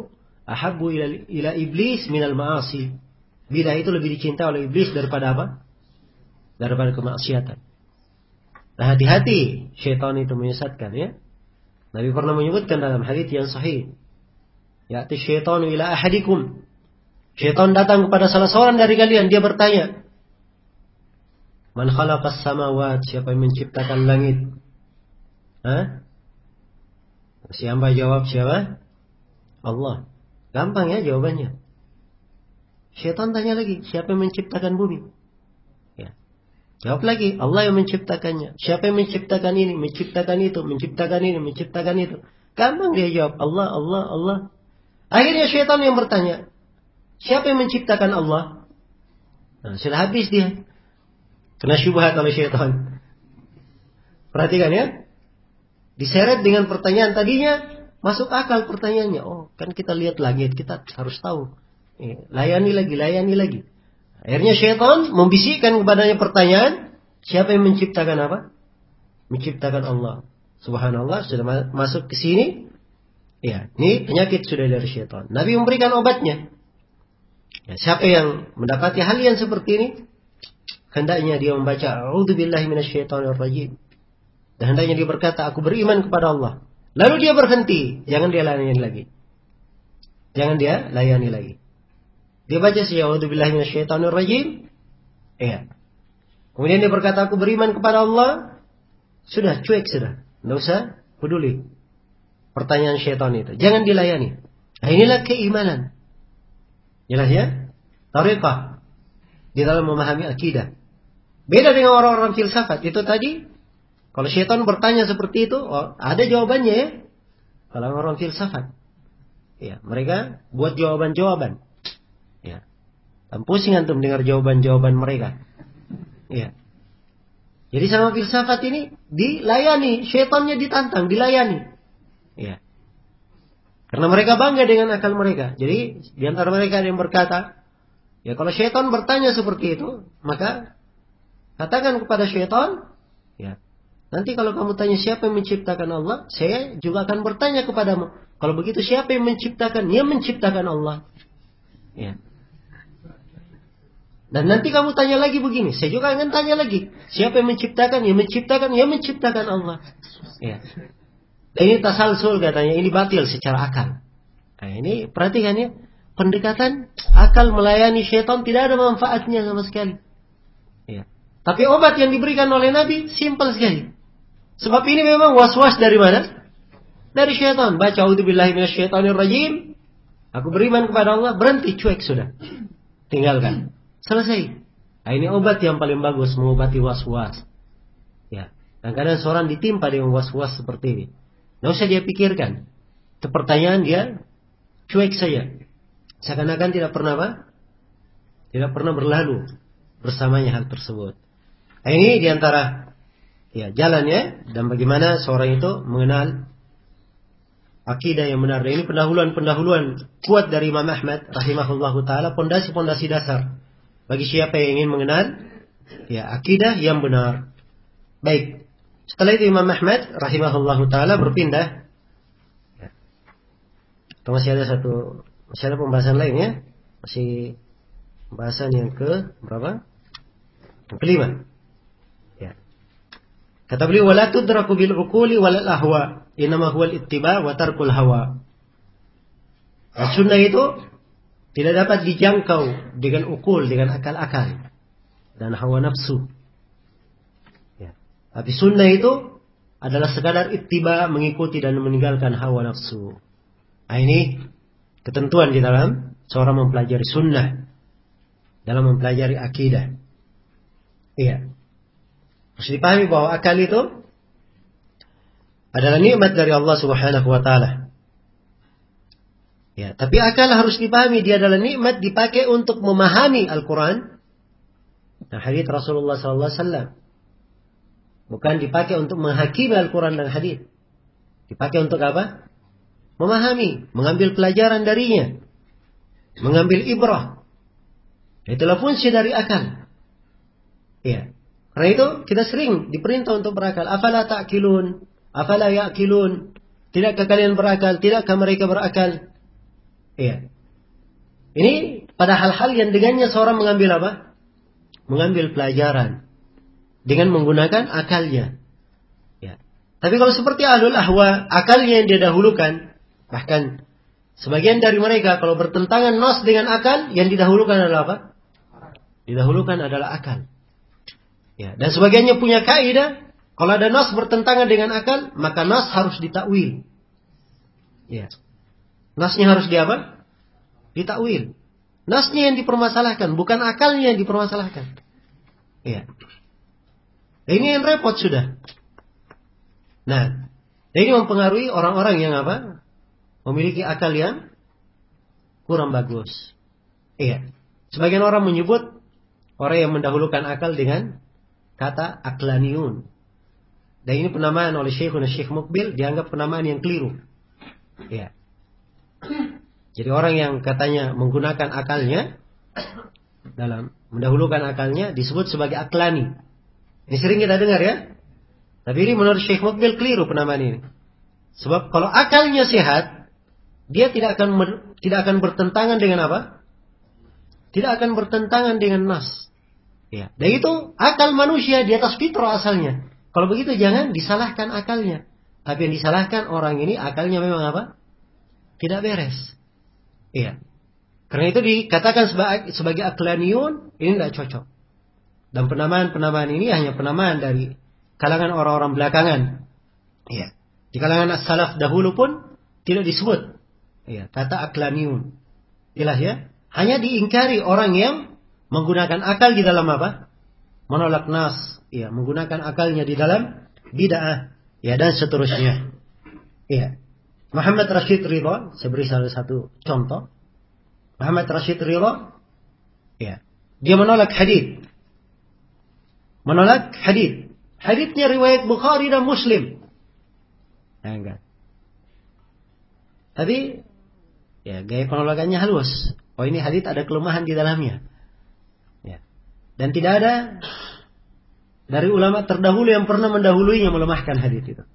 ahabbu ila iblis minal ma'asi. Bid'ah itu lebih dicintai oleh iblis daripada apa? Daripada kemaksiatan. Nah, hati-hati, syaitan itu menyesatkan ya. Nabi pernah menyebutkan dalam hadis yang sahih, ya'ti syaitanu ila ahadikum. Syaitan datang kepada salah seorang dari kalian, dia bertanya, man khalaqas samawat, siapa yang menciptakan langit? Hah? Siapa jawab siapa? Allah. Gampang ya jawabannya. Syaitan tanya lagi, siapa yang menciptakan bumi? Ya. Jawab lagi, Allah yang menciptakannya. Siapa yang menciptakan ini, menciptakan itu, menciptakan ini, menciptakan itu. Gampang dia jawab, Allah, Allah, Allah. Akhirnya syaitan yang bertanya, siapa yang menciptakan Allah? Nah, sudah habis dia. Kena syubhat oleh syaitan. Perhatikan ya. Diseret dengan pertanyaan tadinya, masuk akal pertanyaannya. Oh, kan kita lihat langit, kita harus tahu. Layani lagi. Akhirnya syaitan membisikkan kepadanya pertanyaan, siapa yang menciptakan apa? Menciptakan Allah. Subhanallah, sudah masuk ke sini. Ya, ini penyakit sudah dari syaitan. Nabi memberikan obatnya. Ya, siapa yang mendapati hal yang seperti ini, hendaknya dia membaca A'udzubillahi minasyaitonirrajim. Dan hendaknya dia berkata, aku beriman kepada Allah. Lalu dia berhenti, jangan dia layani lagi. Dia baca saja A'udzubillahi minasyaitonirrajim. Iya. Kemudian dia berkata, aku beriman kepada Allah. Sudah, cuek sudah. Tidak usah peduli pertanyaan syaitan itu. Jangan dilayani. Nah, inilah keimanan. Jelas ya? Tariqah di dalam memahami akidah. Beda dengan orang-orang filsafat. Itu tadi, kalau syaitan bertanya seperti itu, oh, ada jawabannya ya. Kalau orang filsafat, ya, mereka buat jawaban-jawaban. Ya. Dan pusing antum dengar jawaban-jawaban mereka. Ya. Jadi sama filsafat ini dilayani, syaitannya ditantang, dilayani. Ya. Karena mereka bangga dengan akal mereka. Jadi di antara mereka ada yang berkata, ya kalau syaitan bertanya seperti itu, maka katakan kepada syaitan, ya, nanti kalau kamu tanya siapa yang menciptakan Allah, saya juga akan bertanya kepadamu. Kalau begitu siapa yang menciptakan? Yang menciptakan Allah. Ya. Dan nanti kamu tanya lagi begini, saya juga akan tanya lagi, siapa yang menciptakan? Yang menciptakan Allah. Ya. Dan ini tasalsul katanya, ini batil secara akal. Nah, ini perhatikan ya, pendekatan akal melayani syaitan tidak ada manfaatnya sama sekali. Ya. Tapi obat yang diberikan oleh Nabi simpel sekali. Sebab ini memang was-was dari mana? Dari syaitan. Baca A'udzubillahi minasyaitonirrajim. Aku beriman kepada Allah, berhenti, cuek sudah. Tinggalkan. Selesai. Nah, ini obat yang paling bagus mengobati was-was. Ya. Dan kadang seorang ditimpa dengan was-was seperti ini. Tidak usah dia pikirkan. Itu pertanyaan dia cuek saja. Seakan-akan tidak pernah apa? Tidak pernah berlalu bersamanya hal tersebut. Nah, ini diantara ya jalannya dan bagaimana seorang itu mengenal akidah yang benar. Dan ini pendahuluan kuat dari Imam Ahmad rahimahullahu taala, pondasi-pondasi dasar bagi siapa yang ingin mengenal ya akidah yang benar. Baik. Setelah itu Imam Ahmad rahimahullahu taala berpindah. Ya. Masih ada pembahasan lain ya. Masih pembahasan yang ke berapa? Yang kelima. Ya. Kata beliau, wala tudraku bil uquli wal ahwa, inma huwa al-ittiba wa tarkul hawa. Sunnah itu tidak dapat dijangkau dengan ukul, dengan akal-akal dan hawa nafsu. Ya. Tapi sunnah itu adalah sekadar ittiba, mengikuti dan meninggalkan hawa nafsu. Nah, ini ketentuan di dalam seorang mempelajari sunnah, dalam mempelajari akidah. Iya. Harus dipahami bahwa akal itu adalah nikmat dari Allah Subhanahu wa taala. Ya, tapi akal harus dipahami dia adalah nikmat dipakai untuk memahami Al-Qur'an. Nah, hadis Rasulullah sallallahu alaihi wasallam. Bukan dipakai untuk menghakimi Al-Qur'an dan hadis. Dipakai untuk apa? Memahami, mengambil pelajaran darinya, mengambil ibrah. Itulah fungsi dari akal. Ya. Karena itu kita sering diperintah untuk berakal. Afala ta'qilun? Afala ya'qilun? Tidakkah kalian berakal? Tidakkah mereka berakal? Iya. Ini pada hal-hal yang dengannya seorang mengambil apa? Mengambil pelajaran dengan menggunakan akalnya. Ya. Tapi kalau seperti ahlul ahwa, akalnya yang dia dahulukan, bahkan sebagian dari mereka kalau bertentangan nas dengan akal, yang didahulukan adalah apa? Didahulukan adalah akal. Ya. Dan sebagiannya punya kaidah, kalau ada nas bertentangan dengan akal, maka nas harus ditakwil. Ya. Nasnya harus apa? Ditakwil. Nasnya yang dipermasalahkan, bukan akalnya yang dipermasalahkan. Ya. Ini yang repot sudah. Nah, ini mempengaruhi orang-orang yang apa? Memiliki akal yang kurang bagus. Iya. Sebagian orang menyebut orang yang mendahulukan akal dengan kata aklaniun. Dan ini penamaan oleh Syekh Mukbil dianggap penamaan yang keliru. Iya. Jadi orang yang katanya menggunakan akalnya dalam mendahulukan akalnya disebut sebagai aklani. Ini sering kita dengar ya. Tapi ini menurut Syekh Mukbil keliru penamaan ini. Sebab kalau akalnya sehat, dia tidak akan bertentangan dengan apa? Tidak akan bertentangan dengan nas. Ya. Dan itu akal manusia di atas fitrah asalnya. Kalau begitu jangan disalahkan akalnya. Tapi yang disalahkan orang ini akalnya memang apa? Tidak beres. Iya. Karena itu dikatakan sebagai aklaniun, ini tidak cocok. Dan penamaan-penamaan ini hanya penamaan dari kalangan orang-orang belakangan. Iya. Di kalangan as-salaf dahulu pun tidak disebut. Iya, kata aklaniun. Jelas ya? Hanya diingkari orang yang menggunakan akal di dalam apa? Menolak nas. Iya, menggunakan akalnya di dalam bid'ah. Ya, dan seterusnya. Iya. Muhammad Rashid Ridha, saya beri salah satu contoh. Muhammad Rashid Ridha, ya, dia menolak hadits. Menolak hadits. Haditsnya riwayat Bukhari dan Muslim. Nah, enggak. Tapi, ya, gaya penolakannya halus. Oh, ini hadits ada kelemahan di dalamnya. Ya. Dan tidak ada dari ulama terdahulu yang pernah mendahuluinya melemahkan hadits itu.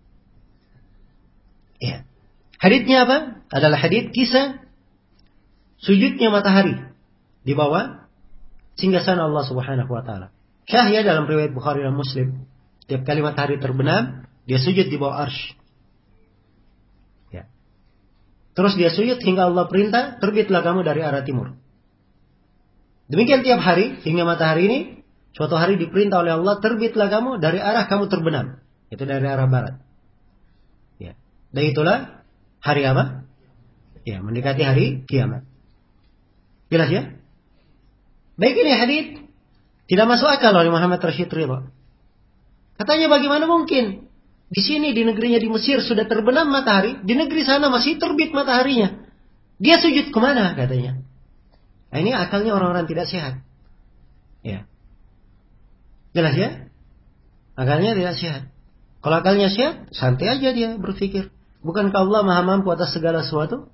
Ya. Haditsnya apa? Adalah hadits kisah sujudnya matahari di bawah singgasana Allah Subhanahu wa taala. Syahya dalam riwayat Bukhari dan Muslim, setiap kali matahari terbenam, dia sujud di bawah arsy. Ya. Terus dia sujud hingga Allah perintah, terbitlah kamu dari arah timur. Demikian tiap hari hingga matahari ini, suatu hari diperintah oleh Allah, terbitlah kamu dari arah kamu terbenam, itu dari arah barat. Ya. Dan itulah hari apa? Ya, mendekati hari kiamat. Jelas ya? Baik, ini hadits tidak masuk akal oleh Muhammad Rashid Ridha. Katanya bagaimana mungkin di sini di negerinya di Mesir sudah terbenam matahari, di negeri sana masih terbit mataharinya. Dia sujud kemana katanya? Nah, ini akalnya orang-orang tidak sehat. Ya. Jelas ya? Akalnya tidak sehat. Kalau akalnya sehat, santai aja dia berpikir. Bukankah Allah Maha Mampu atas segala sesuatu?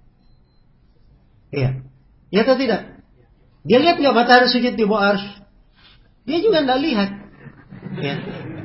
Iya. Ya atau tidak? Dia lihat nggak matahari sujud di bawah arsy? Dia juga tidak lihat. Ya.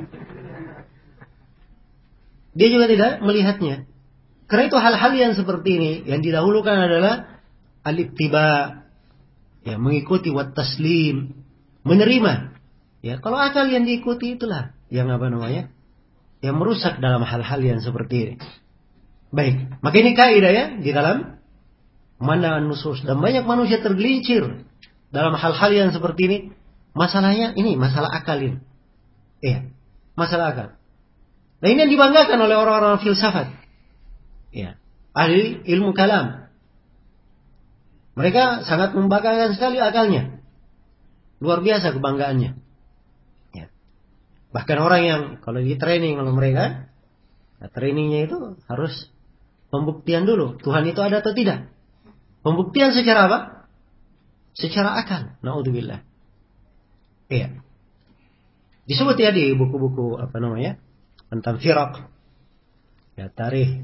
Dia juga tidak melihatnya. Karena itu hal-hal yang seperti ini yang didahulukan adalah al-ittiba, ya, mengikuti wat taslim, menerima. Ya, kalau akal yang diikuti itulah yang apa namanya? Yang merusak dalam hal-hal yang seperti ini. Baik, maka ini kaidah ya di dalam pemandangan nusus, dan banyak manusia tergelincir dalam hal-hal yang seperti ini. Masalahnya ini masalah akal ini. Iya, masalah akal. Nah, ini yang dibanggakan oleh orang-orang filsafat. Ya, ahli ilmu kalam. Mereka sangat membanggakan sekali akalnya. Luar biasa kebanggaannya. Ya. Bahkan orang yang kalau di training oleh mereka, nah, trainingnya itu harus pembuktian dulu. Tuhan itu ada atau tidak? Pembuktian secara apa? Secara akal. Na'udzubillah. Iya. Disebut ya di buku-buku apa namanya? Tentang firaq. Ya, tarikh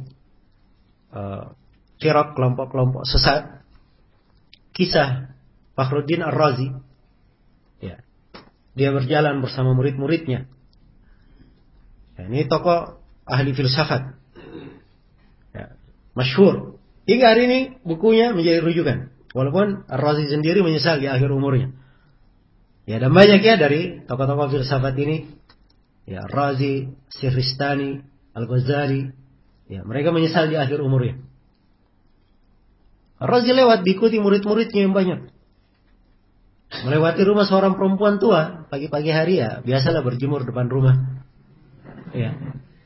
firaq, kelompok-kelompok sesat. Kisah Fakhruddin Ar-Razi. Ya. Dia berjalan bersama murid-muridnya. Ya, ini tokoh ahli filsafat. Ya, masyhur Hingga hari ini bukunya menjadi rujukan. Walaupun Ar-Razi sendiri menyesal di akhir umurnya. Ya, dan banyak ya dari tokoh-tokoh filsafat ini. Ya, Ar-Razi, Siristani, Al-Ghazali. Ya, mereka menyesal di akhir umurnya. Ar-Razi lewat diikuti murid-muridnya yang banyak. Melewati rumah seorang perempuan tua pagi-pagi hari ya, biasalah berjemur depan rumah. Ya.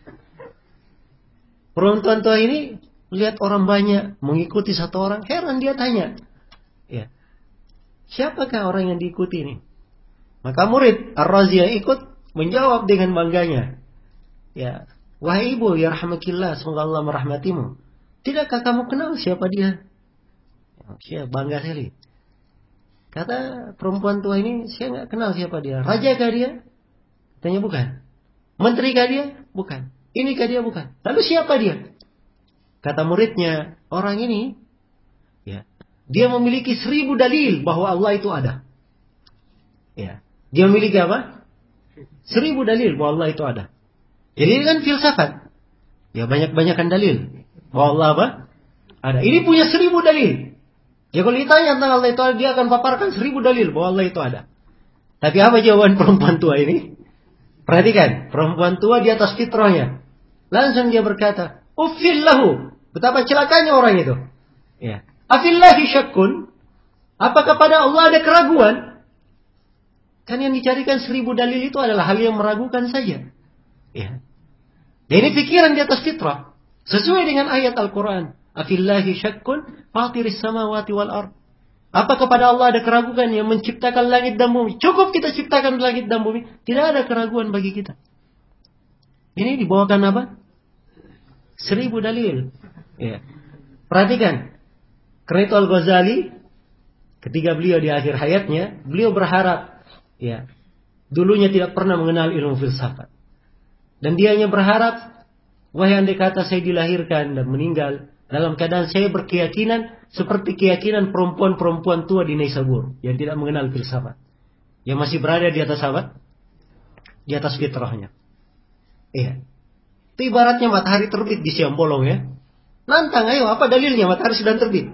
Perempuan tua ini lihat orang banyak mengikuti satu orang, heran dia tanya, ya, siapakah orang yang diikuti ini? Maka murid Ar-Razi yang ikut menjawab dengan bangganya, ya, wahai ibu, ya rahmatillah, semoga Allah merahmatimu. Tidakkah kamu kenal siapa dia? Ya, bangga sekali. Kata perempuan tua ini, saya nggak kenal siapa dia. Raja kah dia? Tanya bukan. Menteri kah dia? Bukan. Ini kah dia? Bukan. Lalu siapa dia? Kata muridnya, orang ini, ya, dia memiliki 1000 dalil bahwa Allah itu ada. Ya, dia memiliki apa? 1000 dalil bahwa Allah itu ada. Jadi ini kan filsafat. Ya, banyak-banyakan dalil bahwa Allah apa? Ada. Ini punya 1000 dalil. Ya, kalau ditanya tentang Allah itu ada, dia akan paparkan 1000 dalil bahwa Allah itu ada. Tapi apa jawaban perempuan tua ini? Perhatikan, perempuan tua di atas fitrahnya. Langsung dia berkata, uffillahu. Betapa celakanya orang itu. Ya. Afillahi syakkun. Apakah pada Allah ada keraguan? Kan yang dicarikan 1000 dalil itu adalah hal yang meragukan saja. Ya. Dan ini pikiran di atas fitrah. Sesuai dengan ayat Al-Quran. Afillahi syakkun fatiris samawati wal ard. Apa kepada Allah ada keraguan yang menciptakan langit dan bumi? Cukup kita ciptakan langit dan bumi. Tidak ada keraguan bagi kita. Ini dibawakan apa? 1000 dalil. Ya. Perhatikan. Karena itu Al-Ghazali, ketika beliau di akhir hayatnya, beliau berharap, ya, dulunya tidak pernah mengenal ilmu filsafat. Dan dia hanya berharap, wahai andai kata saya dilahirkan dan meninggal dalam keadaan saya berkeyakinan seperti keyakinan perempuan-perempuan tua di Naisabur yang tidak mengenal filsafat, yang masih berada di atas apa? Di atas fitrahnya. Iya. Itu ibaratnya matahari terbit di siang bolong ya. Nantang, ayo apa dalilnya matahari sedang terbit?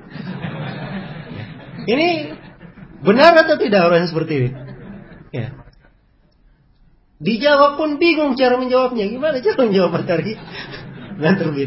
Ini benar atau tidak orang seperti ini? Ya. Dijawab pun bingung cara menjawabnya. Gimana cara menjawab matahari sedang terbit?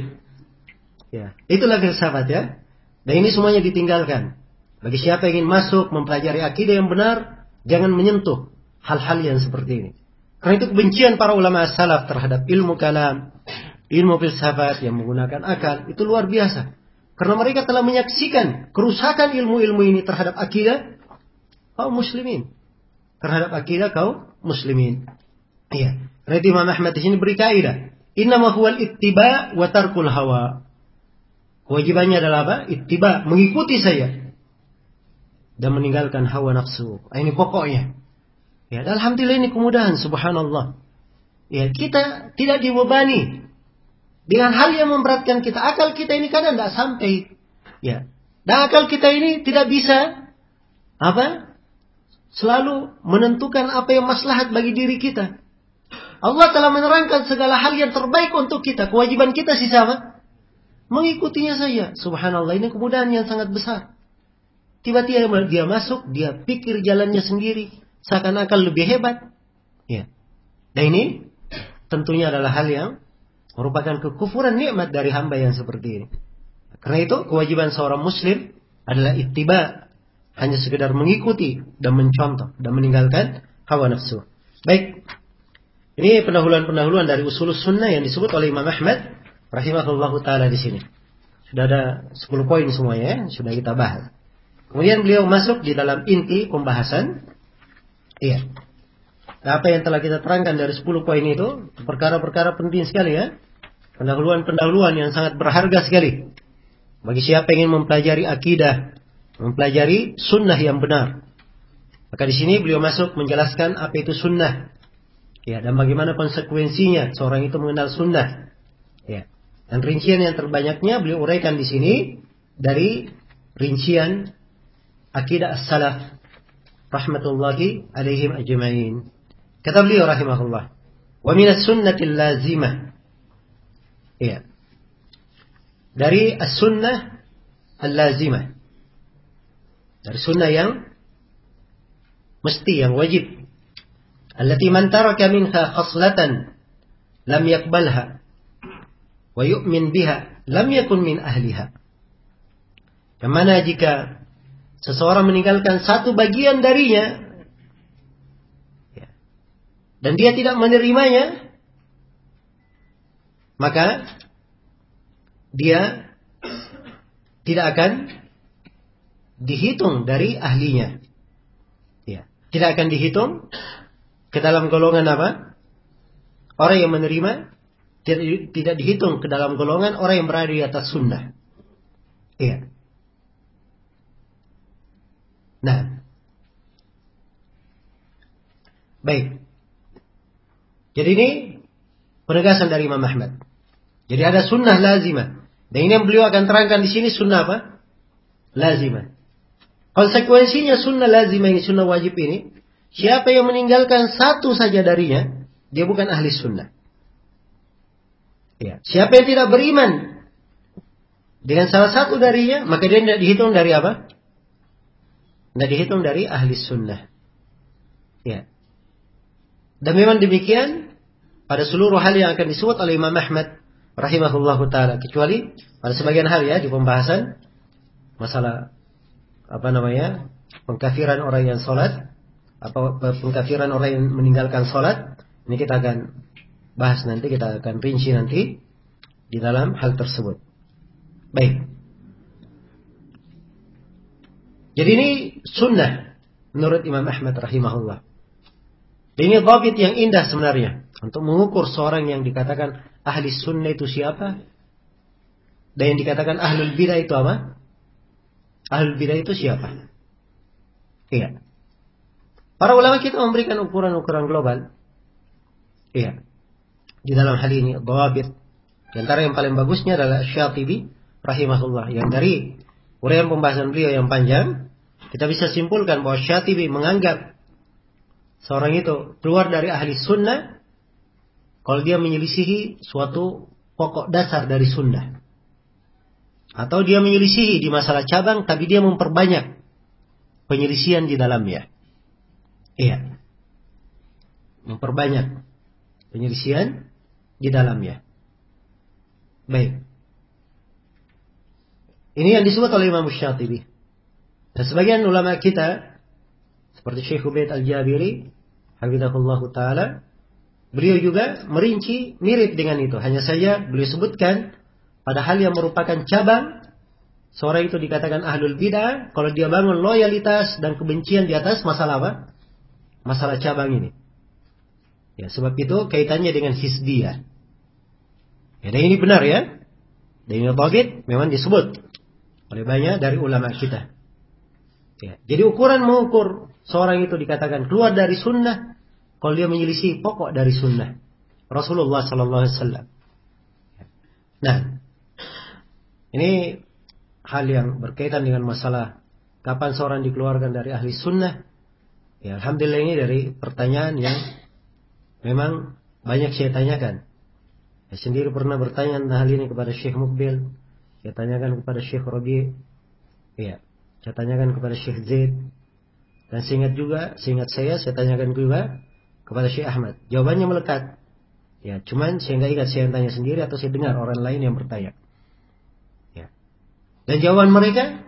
Ya, itulah filsafat ya. Dan ini semuanya ditinggalkan. Bagi siapa yang ingin masuk mempelajari akidah yang benar, jangan menyentuh hal-hal yang seperti ini. Karena itu kebencian para ulama as-salaf terhadap ilmu kalam, ilmu filsafat yang menggunakan akal, itu luar biasa. Karena mereka telah menyaksikan kerusakan ilmu-ilmu ini terhadap akidah kaum muslimin. Terhadap akidah kaum muslimin. Iya. Karena itu Imam Ahmad di sini beri kaidah. Innama huwal ittiba wa tarkul hawa. Kewajibannya adalah apa? Ittiba, mengikuti saya. Dan meninggalkan hawa nafsu. Ini pokoknya. Ya, alhamdulillah ini kemudahan, subhanallah. Ya, kita tidak dibebani dengan hal yang memberatkan kita. Akal kita ini kadang tidak sampai. Ya. Dan akal kita ini tidak bisa apa? Selalu menentukan apa yang maslahat bagi diri kita. Allah telah menerangkan segala hal yang terbaik untuk kita. Kewajiban kita sih sama. Mengikutinya saja. Subhanallah, ini kemudahan yang sangat besar. Tiba-tiba dia masuk, dia pikir jalannya sendiri, seakan-akan lebih hebat. Ya. Dan ini tentunya adalah hal yang merupakan kekufuran nikmat dari hamba yang seperti ini. Karena itu kewajiban seorang muslim adalah ittiba, hanya sekedar mengikuti dan mencontoh dan meninggalkan hawa nafsu. Baik. Ini pendahuluan-pendahuluan dari usulus sunnah yang disebut oleh Imam Ahmad rahimahullahu ta'ala di sini. Sudah ada 10 poin semuanya ya, sudah kita bahas. Kemudian beliau masuk di dalam inti pembahasan. Iya. Apa yang telah kita terangkan dari 10 poin itu, perkara-perkara penting sekali ya. Pendahuluan-pendahuluan yang sangat berharga sekali. Bagi siapa yang ingin mempelajari akidah, mempelajari sunnah yang benar. Maka di sini beliau masuk menjelaskan apa itu sunnah. Ya, dan bagaimana konsekuensinya seorang itu mengenal sunnah. Ya. Dan rincian yang terbanyaknya beliau uraikan di sini dari rincian akidah as-salaf rahmatullahi alaihim ajma'in. Kata beliau rahimahullah, wa minas sunnatil lazimah. Ya. Dari as-sunnah al-lazimah. Dari sunnah yang mesti, yang wajib. Allati man taraka minha khaslatan lam yakbalha wa yu'min biha lam yakun min ahliha. Yang mana jika seseorang meninggalkan satu bagian darinya dan dia tidak menerimanya, maka dia tidak akan dihitung dari ahlinya. Ya, tidak akan dihitung ke dalam golongan apa? Orang yang menerima, tidak dihitung ke dalam golongan orang yang berada di atas sunnah. Iya. Nah, baik. Jadi ini penegasan dari Imam Ahmad. Jadi ada sunnah lazimah. Dan ini yang beliau akan terangkan di sini sunnah apa? Lazimah. Konsekuensinya sunnah lazimah ini, sunnah wajib ini, siapa yang meninggalkan satu saja darinya, dia bukan ahli sunnah. Ya. Siapa yang tidak beriman dengan salah satu darinya, maka dia tidak dihitung dari apa? Tidak dihitung dari ahli sunnah. Ya. Dan memang demikian pada seluruh hal yang akan disebut oleh Imam Ahmad rahimahullahu taala, kecuali pada sebagian hal ya di pembahasan masalah pengkafiran orang yang sholat, pengkafiran orang yang meninggalkan sholat. Ini kita akan bahas nanti, kita akan rinci nanti di dalam hal tersebut. Baik. Jadi ini sunnah menurut Imam Ahmad rahimahullah. Ini dhabit yang indah sebenarnya untuk mengukur seorang yang dikatakan ahli sunnah itu siapa, dan yang dikatakan ahlul bidah itu apa? Ahlul bidah itu siapa? Iya. Para ulama kita memberikan ukuran-ukuran global. Iya. Di dalam hal ini dhabit. Di antara yang paling bagusnya adalah Syatibi rahimahullah, yang dari uraian pembahasan beliau yang panjang kita bisa simpulkan bahwa Syatibi menganggap seorang itu keluar dari ahli sunnah kalau dia menyelisihi suatu pokok dasar dari sunnah, atau dia menyelisihi di masalah cabang tapi dia memperbanyak penyelisihan di dalamnya. Iya. Memperbanyak penyelisihan di dalamnya. Baik. Ini yang disebut oleh Imam Syatibi. Dan sebagian ulama kita seperti Syekh Ubaid Al-Jabiri hafizahullah taala, beliau juga merinci mirip dengan itu. Hanya saja beliau sebutkan pada hal yang merupakan cabang, seorang itu dikatakan ahlul bidah kalau dia bangun loyalitas dan kebencian di atas masalah apa? Masalah cabang ini. Ya, sebab itu kaitannya dengan hizbiyah. Ya, dan ini benar ya. Dan ini dhabit memang disebut oleh banyak dari ulama kita. Ya, jadi ukuran mengukur seorang itu dikatakan keluar dari sunnah kalau dia menyelisih pokok dari sunnah Rasulullah sallallahu alaihi wasallam. Nah, ini hal yang berkaitan dengan masalah kapan seorang dikeluarkan dari ahli sunnah. Ya, alhamdulillah ini dari pertanyaan yang memang banyak saya tanyakan. Saya sendiri pernah bertanya tentang hal ini kepada Syekh Mukbil, saya tanyakan kepada Syekh Rabi, ya, saya tanyakan kepada Syekh Zaid, dan seingat saya tanyakan juga kepada Syekh Ahmad. Jawabannya melekat. Ya, cuman saya nggak ingat saya tanya sendiri atau saya dengar orang lain yang bertanya. Ya. Dan jawaban mereka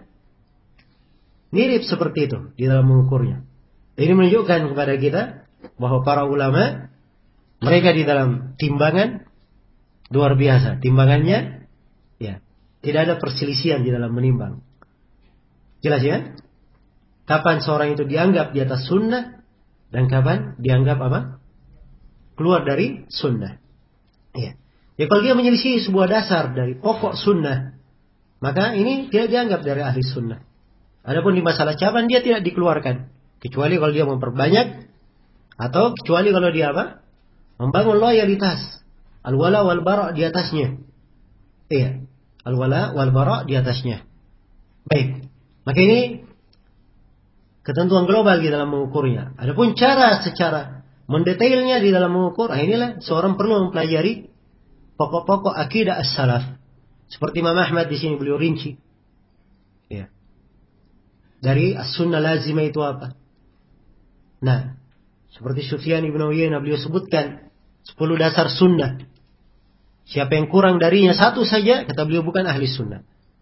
mirip seperti itu di dalam mengukurnya. Ini menunjukkan kepada kita bahwa para ulama mereka di dalam timbangan luar biasa. Timbangannya ya, tidak ada perselisihan di dalam menimbang. Jelas ya? Kapan seorang itu dianggap di atas sunnah dan kapan dianggap apa? Keluar dari sunnah. Ya. Ya, kalau dia menyelisih sebuah dasar dari pokok sunnah, maka ini tidak dianggap dari ahli sunnah. Adapun di masalah cabang dia tidak dikeluarkan, kecuali kalau dia memperbanyak, atau kecuali kalau dia apa? Membangun loyalitas, al-wala wal bara di atasnya. Iya, al-wala wal bara di atasnya. Baik. Maka ini ketentuan global di dalam mengukurnya. Adapun cara secara mendetailnya di dalam mengukur, inilah seorang perlu mempelajari pokok-pokok akidah as-salaf. Seperti Imam Ahmad di sini beliau rinci. Ya. Dari as-sunnah lazimah itu apa? Nah, seperti Sufyan ibn Uyainah beliau sebutkan 10 dasar sunnah. Siapa yang kurang darinya satu saja, kata beliau bukan ahli sunnah.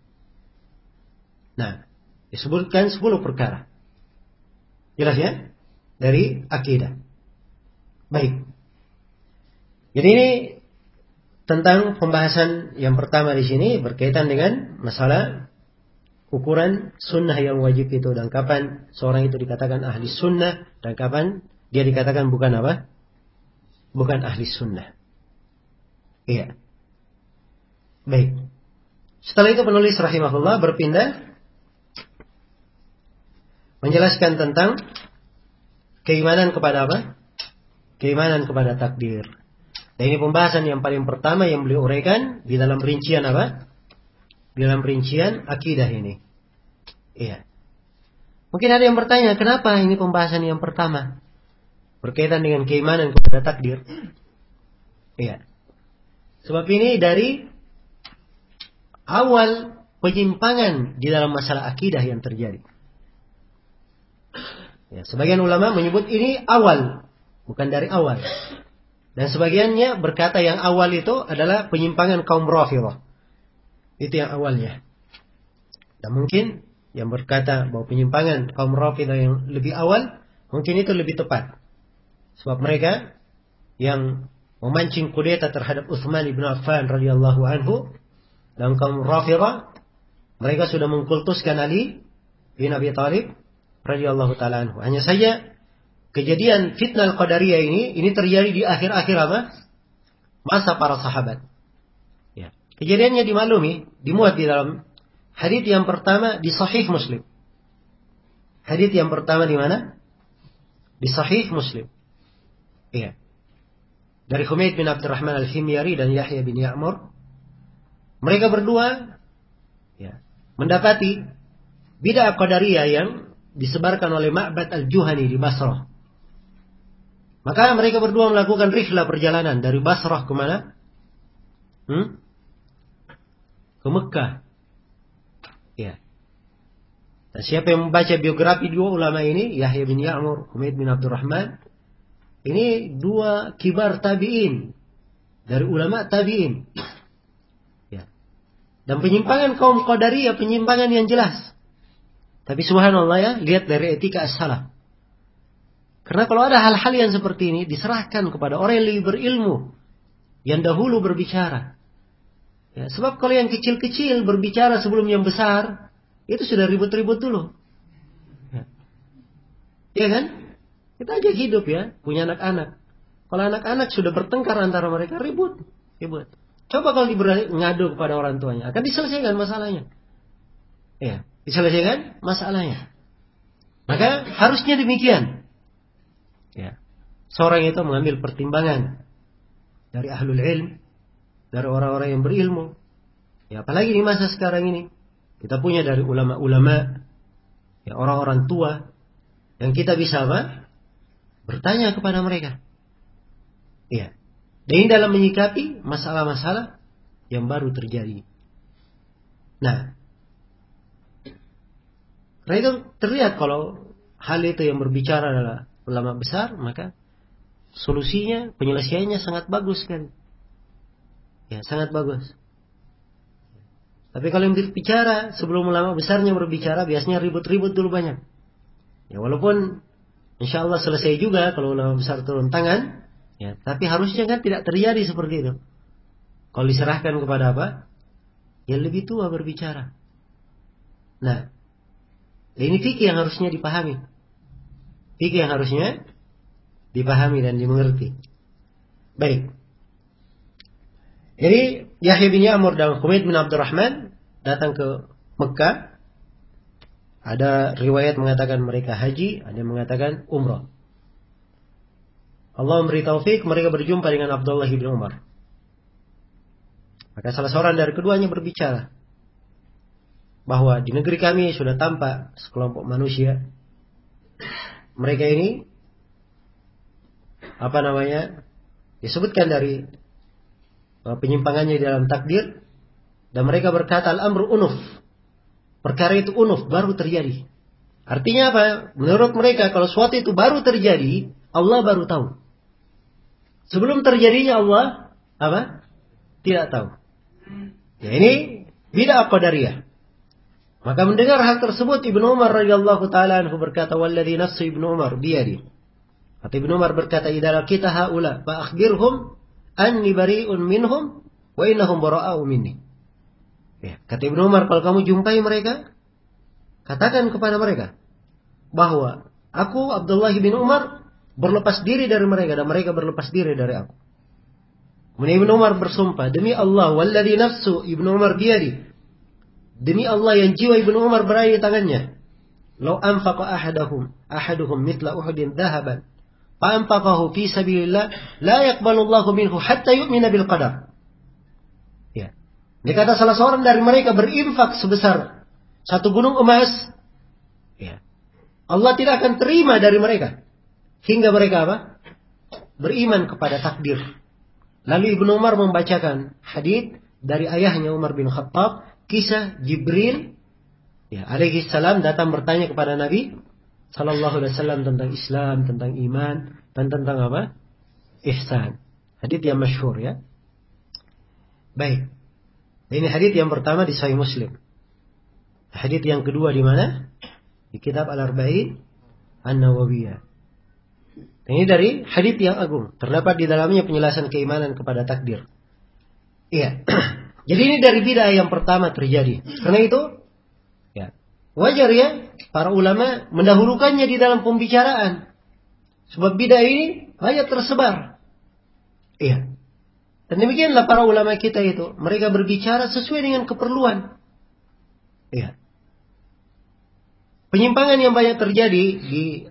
Nah, disebutkan 10 perkara. Jelas ya? Dari akidah. Baik. Jadi ini tentang pembahasan yang pertama di sini berkaitan dengan masalah ukuran sunnah yang wajib itu, dan kapan seorang itu dikatakan ahli sunnah dan kapan dia dikatakan bukan apa? Bukan ahli sunnah. Iya. Baik. Setelah itu penulis rahimahullah berpindah menjelaskan tentang keimanan kepada apa? Keimanan kepada takdir. Dan ini pembahasan yang paling pertama yang beliau uraikan di dalam rincian apa? Di dalam rincian akidah ini. Iya. Mungkin ada yang bertanya, kenapa ini pembahasan yang pertama berkaitan dengan keimanan kepada takdir? Iya. Sebab ini dari awal penyimpangan di dalam masalah akidah yang terjadi. Ya, sebagian ulama menyebut ini awal, bukan dari awal. Dan sebagiannya berkata yang awal itu adalah penyimpangan kaum Rafidhah. Itu yang awalnya. Dan mungkin yang berkata bahwa penyimpangan kaum Rafidhah yang lebih awal, mungkin itu lebih tepat. Sebab mereka yang memancing kudeta terhadap Utsman bin Affan radhiyallahu anhu, dan kaum Rafidhah, mereka sudah mengkultuskan Ali bin Abi Thalib radhiyallahu taala anhu. Hanya saja kejadian fitnah Qadariyah ini terjadi di akhir-akhir apa? Masa para sahabat. Ya. Kejadiannya dimaklumi, dimuat di dalam hadits yang pertama di Sahih Muslim. Hadits yang pertama di mana? Di Sahih Muslim. Iya. Dari Humaid bin Abdurrahman al-Himyari dan Yahya bin Ya'mur. Mereka berdua ya, mendapati bid'ah Qadariyah yang disebarkan oleh Ma'bad al-Juhani di Basrah. Maka mereka berdua melakukan rihlah perjalanan dari Basrah ke mana? Ke Mekah. Ya. Dan siapa yang membaca biografi dua ulama ini, Yahya bin Ya'mur, Humaid bin Abdurrahman, ini dua kibar tabi'in dari ulama tabi'in. Ya. Dan penyimpangan kaum Qadariyah, penyimpangan yang jelas. Tapi subhanallah ya, lihat dari etika as-salaf. Karena kalau ada hal-hal yang seperti ini diserahkan kepada orang yang lebih berilmu, yang dahulu berbicara. Ya, sebab kalau yang kecil-kecil berbicara sebelum yang besar, itu sudah ribut-ribut dulu. Ya kan? Kita aja hidup ya, punya anak-anak. Kalau anak-anak sudah bertengkar antara mereka, ribut. Coba kalau ngadu kepada orang tuanya, akan diselesaikan masalahnya. Ya, diselesaikan masalahnya. Maka harusnya demikian. Ya. Seorang itu mengambil pertimbangan dari ahlul ilm, dari orang-orang yang berilmu. Ya, apalagi di masa sekarang ini, kita punya dari ulama-ulama, ya, orang-orang tua, yang kita bisa apa? Bertanya kepada mereka. Ya. Dan ini dalam menyikapi masalah-masalah yang baru terjadi. Nah, karena itu terlihat kalau hal itu yang berbicara adalah ulama besar, maka solusinya, penyelesaiannya sangat bagus kan? Ya, sangat bagus. Tapi kalau yang berbicara sebelum ulama besarnya berbicara, biasanya ribut-ribut dulu banyak. Ya, walaupun insya Allah selesai juga kalau ulama besar turun tangan, ya, tapi harusnya kan tidak terjadi seperti itu. Kalau diserahkan kepada apa? Yang lebih tua berbicara. Nah, ini fikih yang harusnya dipahami. Fikih yang harusnya dipahami dan dimengerti. Baik. Jadi Yahya bin Ya'mur dan Humaid bin Abdurrahman datang ke Mekah. Ada riwayat mengatakan mereka haji, ada yang mengatakan umrah. Allah memberi taufik, mereka berjumpa dengan Abdullah bin Umar. Maka salah seorang dari keduanya berbicara bahwa di negeri kami sudah tampak sekelompok manusia. Mereka ini disebutkan dari penyimpangannya di dalam takdir, dan mereka berkata al-amru unuf, perkara itu unuf, baru terjadi. Artinya apa? Menurut mereka kalau suatu itu baru terjadi, Allah baru tahu. Sebelum terjadinya Allah apa? Tidak tahu. Ya, ini bid'ah qadariyah. Maka mendengar hal tersebut Ibnu Umar radhiyallahu taala anhu berkata, "Walladzi nafsu Ibnu Umar biyadi." Kata Ibnu Umar berkata, "Idza laqita haula fa akhbirhum anni bari'un minhum wa innahum bara'u minni." Ya, kata Ibnu Umar, kalau kamu jumpai mereka, katakan kepada mereka bahwa aku Abdullah bin Umar berlepas diri dari mereka dan mereka berlepas diri dari aku. Kemudian Ibnu Umar bersumpah, demi Allah, walladzi nafsu Ibnu Umar biyadi. Demi Allah yang jiwa Ibnu Umar berada di tangannya. Lau anfaqa ahaduhum mithla Uhudin dhahaban, fa anfaqahu fi sabilillah, la yaqbalu Allahu minhu hatta yu'mina bil qadar. Ya. Dia kata salah seorang dari mereka berinfak sebesar satu gunung emas, ya. Allah tidak akan terima dari mereka hingga mereka apa? Beriman kepada takdir. Lalu Ibnu Umar membacakan hadits dari ayahnya Umar bin Khattab, kisah Jibril ya alaihi salam datang bertanya kepada Nabi sallallahu alaihi wasallam tentang Islam, tentang iman, dan tentang apa? Ihsan. Hadits yang masyhur ya. Baik. Ini hadits yang pertama di Sahih Muslim. Hadits yang kedua di mana? Di kitab Al-Arba'in An-Nawawiyah. Ini dari hadits yang agung. Terdapat di dalamnya penjelasan keimanan kepada takdir. Iya. Jadi ini dari bid'ah yang pertama terjadi. Karena itu, ya, wajar ya para ulama mendahulukannya di dalam pembicaraan. Sebab bid'ah ini banyak tersebar. Iya. Dan demikianlah para ulama kita itu. Mereka berbicara sesuai dengan keperluan. Iya. Penyimpangan yang banyak terjadi di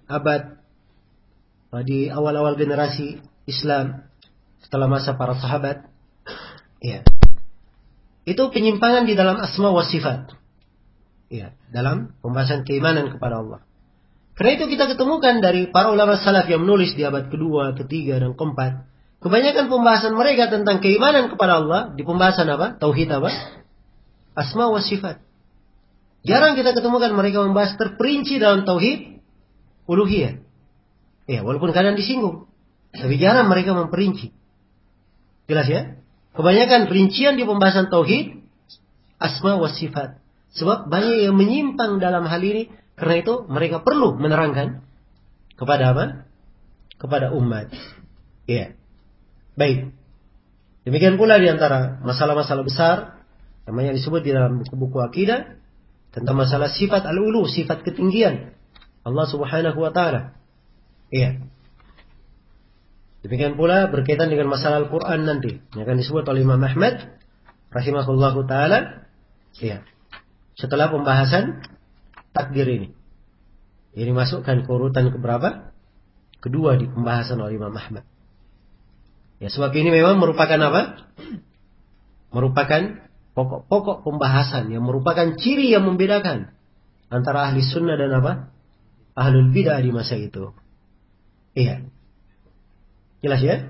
di awal-awal generasi Islam setelah masa para sahabat. Iya. Itu penyimpangan di dalam asma wa sifat. Ya, dalam pembahasan keimanan kepada Allah. Karena itu kita ketemukan dari para ulama salaf yang menulis di abad kedua, ketiga, dan keempat. Kebanyakan pembahasan mereka tentang keimanan kepada Allah di pembahasan apa? Tauhid apa? Asma wa sifat. Jarang kita ketemukan mereka membahas terperinci dalam tauhid uluhiyah. Ya, walaupun kadang disinggung. Tapi jarang mereka memperinci. Jelas ya? Kebanyakan rincian di pembahasan tauhid asma wa sifat. Sebab banyak yang menyimpang dalam hal ini. Karena itu mereka perlu menerangkan kepada apa? Kepada umat. Iya. Baik. Demikian pula di antara masalah-masalah besar namanya disebut di dalam buku-buku akidah tentang masalah sifat al-ulu, sifat ketinggian Allah Subhanahu wa taala. Iya. Demikian pula berkaitan dengan masalah Al-Quran nanti. Yang akan disebut oleh Imam Ahmad rahimahullahu ta'ala. Ya. Setelah pembahasan takdir ini. Ini masukkan ke urutan keberapa? Kedua di pembahasan oleh Imam Ahmad. Ya, sebab ini memang merupakan apa? Merupakan pokok-pokok pembahasan. Yang merupakan ciri yang membedakan antara ahli sunnah dan apa? Ahlul bid'ah di masa itu. Iya. Jelas ya?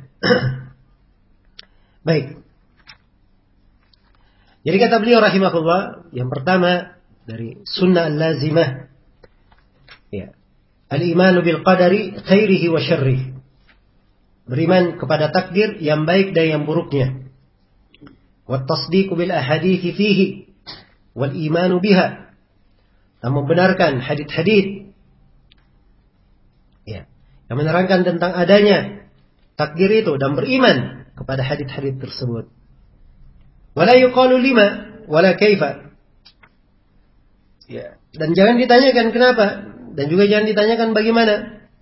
Baik. Jadi kata beliau rahimahullah, yang pertama dari sunnah al-lazimah, ya, al-imanu bil qadari khairihi wa syarrihi. Beriman kepada takdir yang baik dan yang buruknya. Wa tasdiqu bil ahadithi fihi wal imanu biha. Dan membenarkan hadits-hadits ya, yang menerangkan tentang adanya takdir itu dan beriman kepada hadits-hadits tersebut. Wala yuqalu lima wala kaifa. Ya, dan jangan ditanyakan kenapa dan juga jangan ditanyakan bagaimana.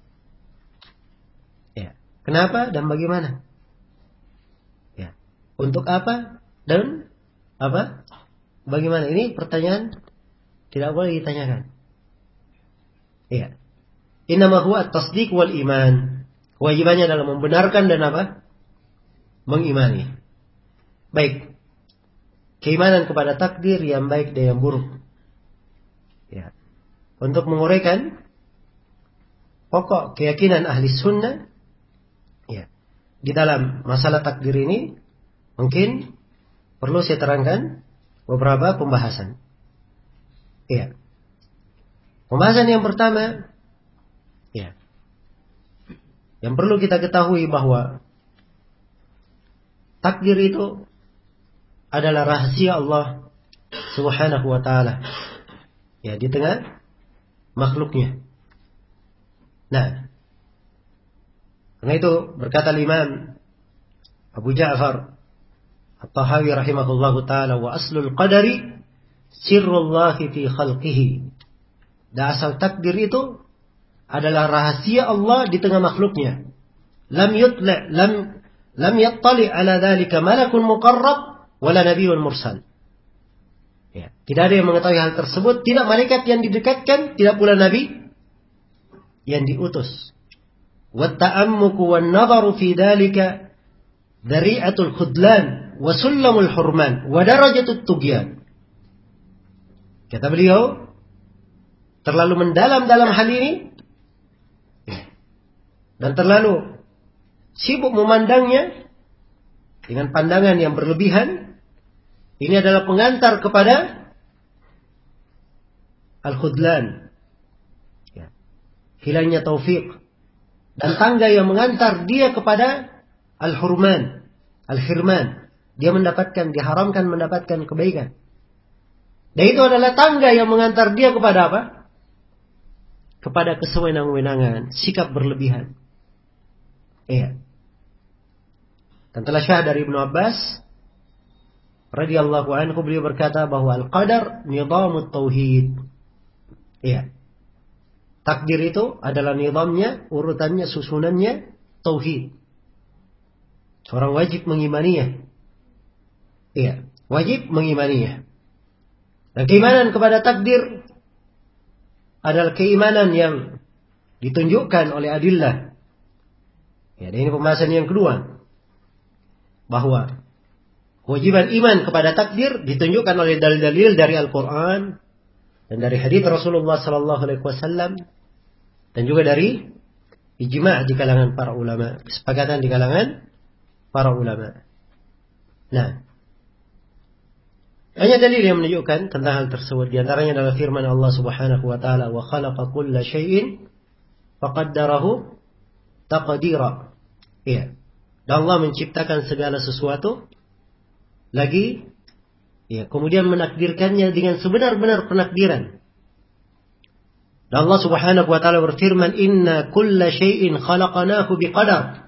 Ya, kenapa dan bagaimana? Ya, untuk apa dan apa? Bagaimana? Ini pertanyaan tidak boleh ditanyakan. Ya. Innama huwa at-tasdiq wal iman. Kewajibannya adalah membenarkan dan apa? Mengimani. Baik. Keimanan kepada takdir yang baik dan yang buruk. Ya. Untuk menguraikan pokok keyakinan ahli sunnah, ya, di dalam masalah takdir ini, mungkin perlu saya terangkan beberapa pembahasan. Iya. Pembahasan yang pertama, ya, yang perlu kita ketahui bahwa takdir itu adalah rahasia Allah Subhanahu wa ta'ala, ya, di tengah makhluknya. Nah, karena itu berkata Imam Abu Ja'far At-Tahawi rahimahullahu ta'ala, wa aslul qadari sirrullahi fi khalqihi. Dan asal takdir itu adalah rahasia Allah di tengah makhluknya. Lam yattali ala dhalika malakun muqarrab wala nabiyyun mursal. Ya, tidak ada yang mengetahui hal tersebut, tidak malaikat yang didekatkan, tidak pula nabi yang diutus. Wa ta'ammuku wan nadharu fi dhalika dhari'atul khudlan wa sullamul hurman wa darajatut tughyan. Kata beliau, terlalu mendalam dalam hal ini dan terlalu sibuk memandangnya dengan pandangan yang berlebihan, ini adalah pengantar kepada al-khudlan, ya, hilangnya taufik, dan tangga yang mengantar dia kepada al-hurman, al-hirman, dia diharamkan mendapatkan kebaikan. Dan itu adalah tangga yang mengantar dia kepada apa? Kepada kesewenang-wenangan, sikap berlebihan. Iya. Dan telah syahid dari Ibnu Abbas radhiyallahu anhu, beliau berkata bahwa al-qadar nizamut tauhid. Iya. Takdir itu adalah nizamnya, urutannya, susunannya tauhid. Seorang wajib mengimaninya. Iya, wajib mengimaninya. Dan keimanan kepada takdir adalah keimanan yang ditunjukkan oleh adillah. Ya, dan ini pembahasan yang kedua, bahwa kewajiban iman kepada takdir ditunjukkan oleh dalil-dalil dari Al-Quran dan dari hadits Rasulullah SAW, dan juga dari ijma' di kalangan para ulama, kesepakatan di kalangan para ulama. Nah, banyak dalil yang menunjukkan tentang hal tersebut. Di antaranya adalah firman Allah Subhanahu wa taala, "Wa khalaqa kulla syai'in faqaddarahu taqdira." Iya. Dan Allah menciptakan segala sesuatu lagi, ya, kemudian menakdirkannya dengan sebenar-benar penakdiran. Dan Allah Subhanahu wa taala berfirman, "Inna kulla syai'in khalaqnahu biqadar."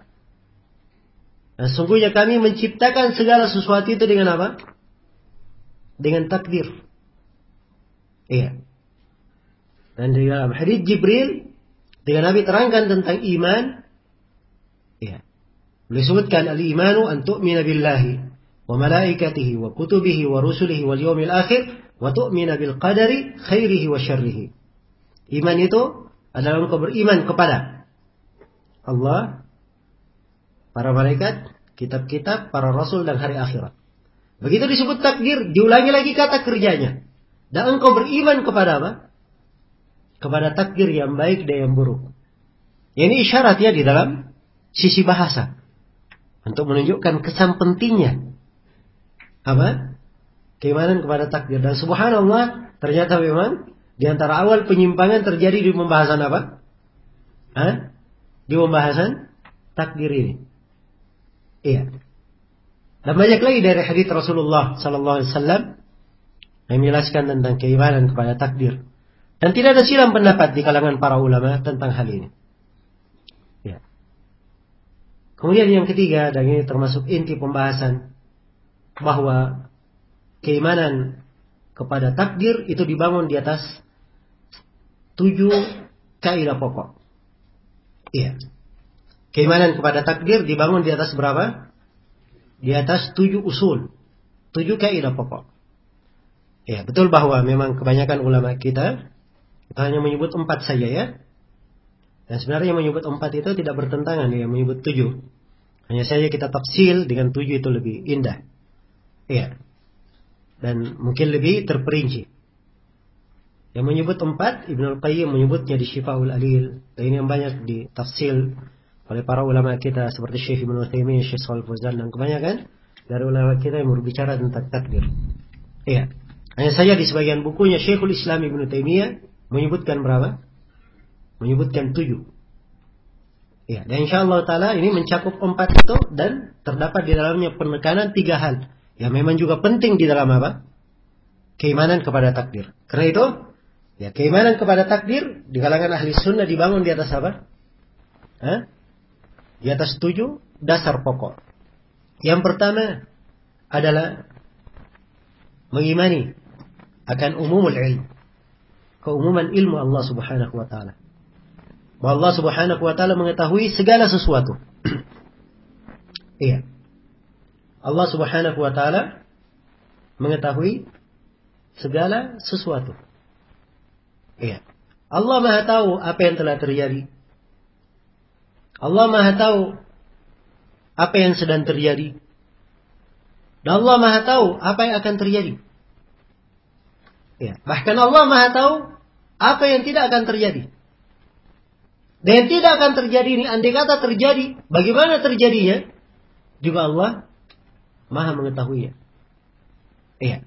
Dan sungguhnya kami menciptakan segala sesuatu itu dengan apa? Dengan takdir. Iya. Dan di dalam hadits Jibril, dengan Nabi terangkan tentang iman, iya, beliau sebutkan al-imanu an tu'mina billahi wa malaikatihi wa kutubihi wa rusulihi wal yawmil akhir wa tu'mina bil qadari khairihi wa syarrihi. Iman itu adalah engkau beriman kepada Allah, para malaikat, kitab-kitab, para rasul, dan hari akhirat. Begitu disebut takdir, diulangi lagi kata kerjanya. Dan engkau beriman kepada apa? Kepada takdir yang baik dan yang buruk. Ini isyarat ya di dalam sisi bahasa, untuk menunjukkan kesan pentingnya apa? Keimanan kepada takdir. Dan subhanallah, ternyata memang di antara awal penyimpangan terjadi di pembahasan apa? Di pembahasan takdir ini. Iya. Dan banyak lagi dari hadits Rasulullah sallallahu alaihi wasallam yang menjelaskan tentang keimanan kepada takdir. Dan tidak ada silang pendapat di kalangan para ulama tentang hal ini. Ya. Kemudian yang ketiga, dan ini termasuk inti pembahasan, bahwa keimanan kepada takdir itu dibangun di atas 7 kaidah pokok. Iya. Keimanan kepada takdir dibangun di atas berapa? Di atas 7 usul, 7 kaidah pokok. Ya, betul bahwa memang kebanyakan ulama kita hanya menyebut 4 saja ya. Dan sebenarnya menyebut 4 itu tidak bertentangan dengan menyebut 7. Hanya saja kita tafsil dengan 7 itu lebih indah. Iya. Dan mungkin lebih terperinci. Yang menyebut 4, Ibnu Al-Qayyim menyebutnya di Syifaul Alil. Dan ini yang banyak ditafsil oleh para ulama kita seperti Syekh Ibnu Utsaimin, Syekh Shalih Fauzan, dan kebanyakan dari ulama kita yang berbicara tentang takdir. Iya. Hanya saja di sebagian bukunya Syekhul Islam Ibnu Taimiyah menyebutkan berapa? Menyebutkan 7. Ya, dan insyaallah taala ini mencakup 4 itu dan terdapat di dalamnya penekanan 3 hal yang memang juga penting di dalam apa? Keimanan kepada takdir. Karena itu, ya keimanan kepada takdir di kalangan ahli sunnah dibangun di atas apa? Di atas 7 dasar pokok. Yang pertama adalah mengimani akan umumul ilm, keumuman ilmu Allah Subhanahu wa taala. Bahwa Allah Subhanahu wa taala mengetahui segala sesuatu. Iya. Allah Subhanahu wa taala mengetahui segala sesuatu. Iya. Allah Maha tahu apa yang telah terjadi. Allah Maha tahu apa yang sedang terjadi. Dan Allah Maha tahu apa yang akan terjadi. Ya, bahkan Allah Maha tahu apa yang tidak akan terjadi. Dan yang tidak akan terjadi ini, andai kata terjadi, bagaimana terjadinya? Juga Allah Maha mengetahuinya. Iya.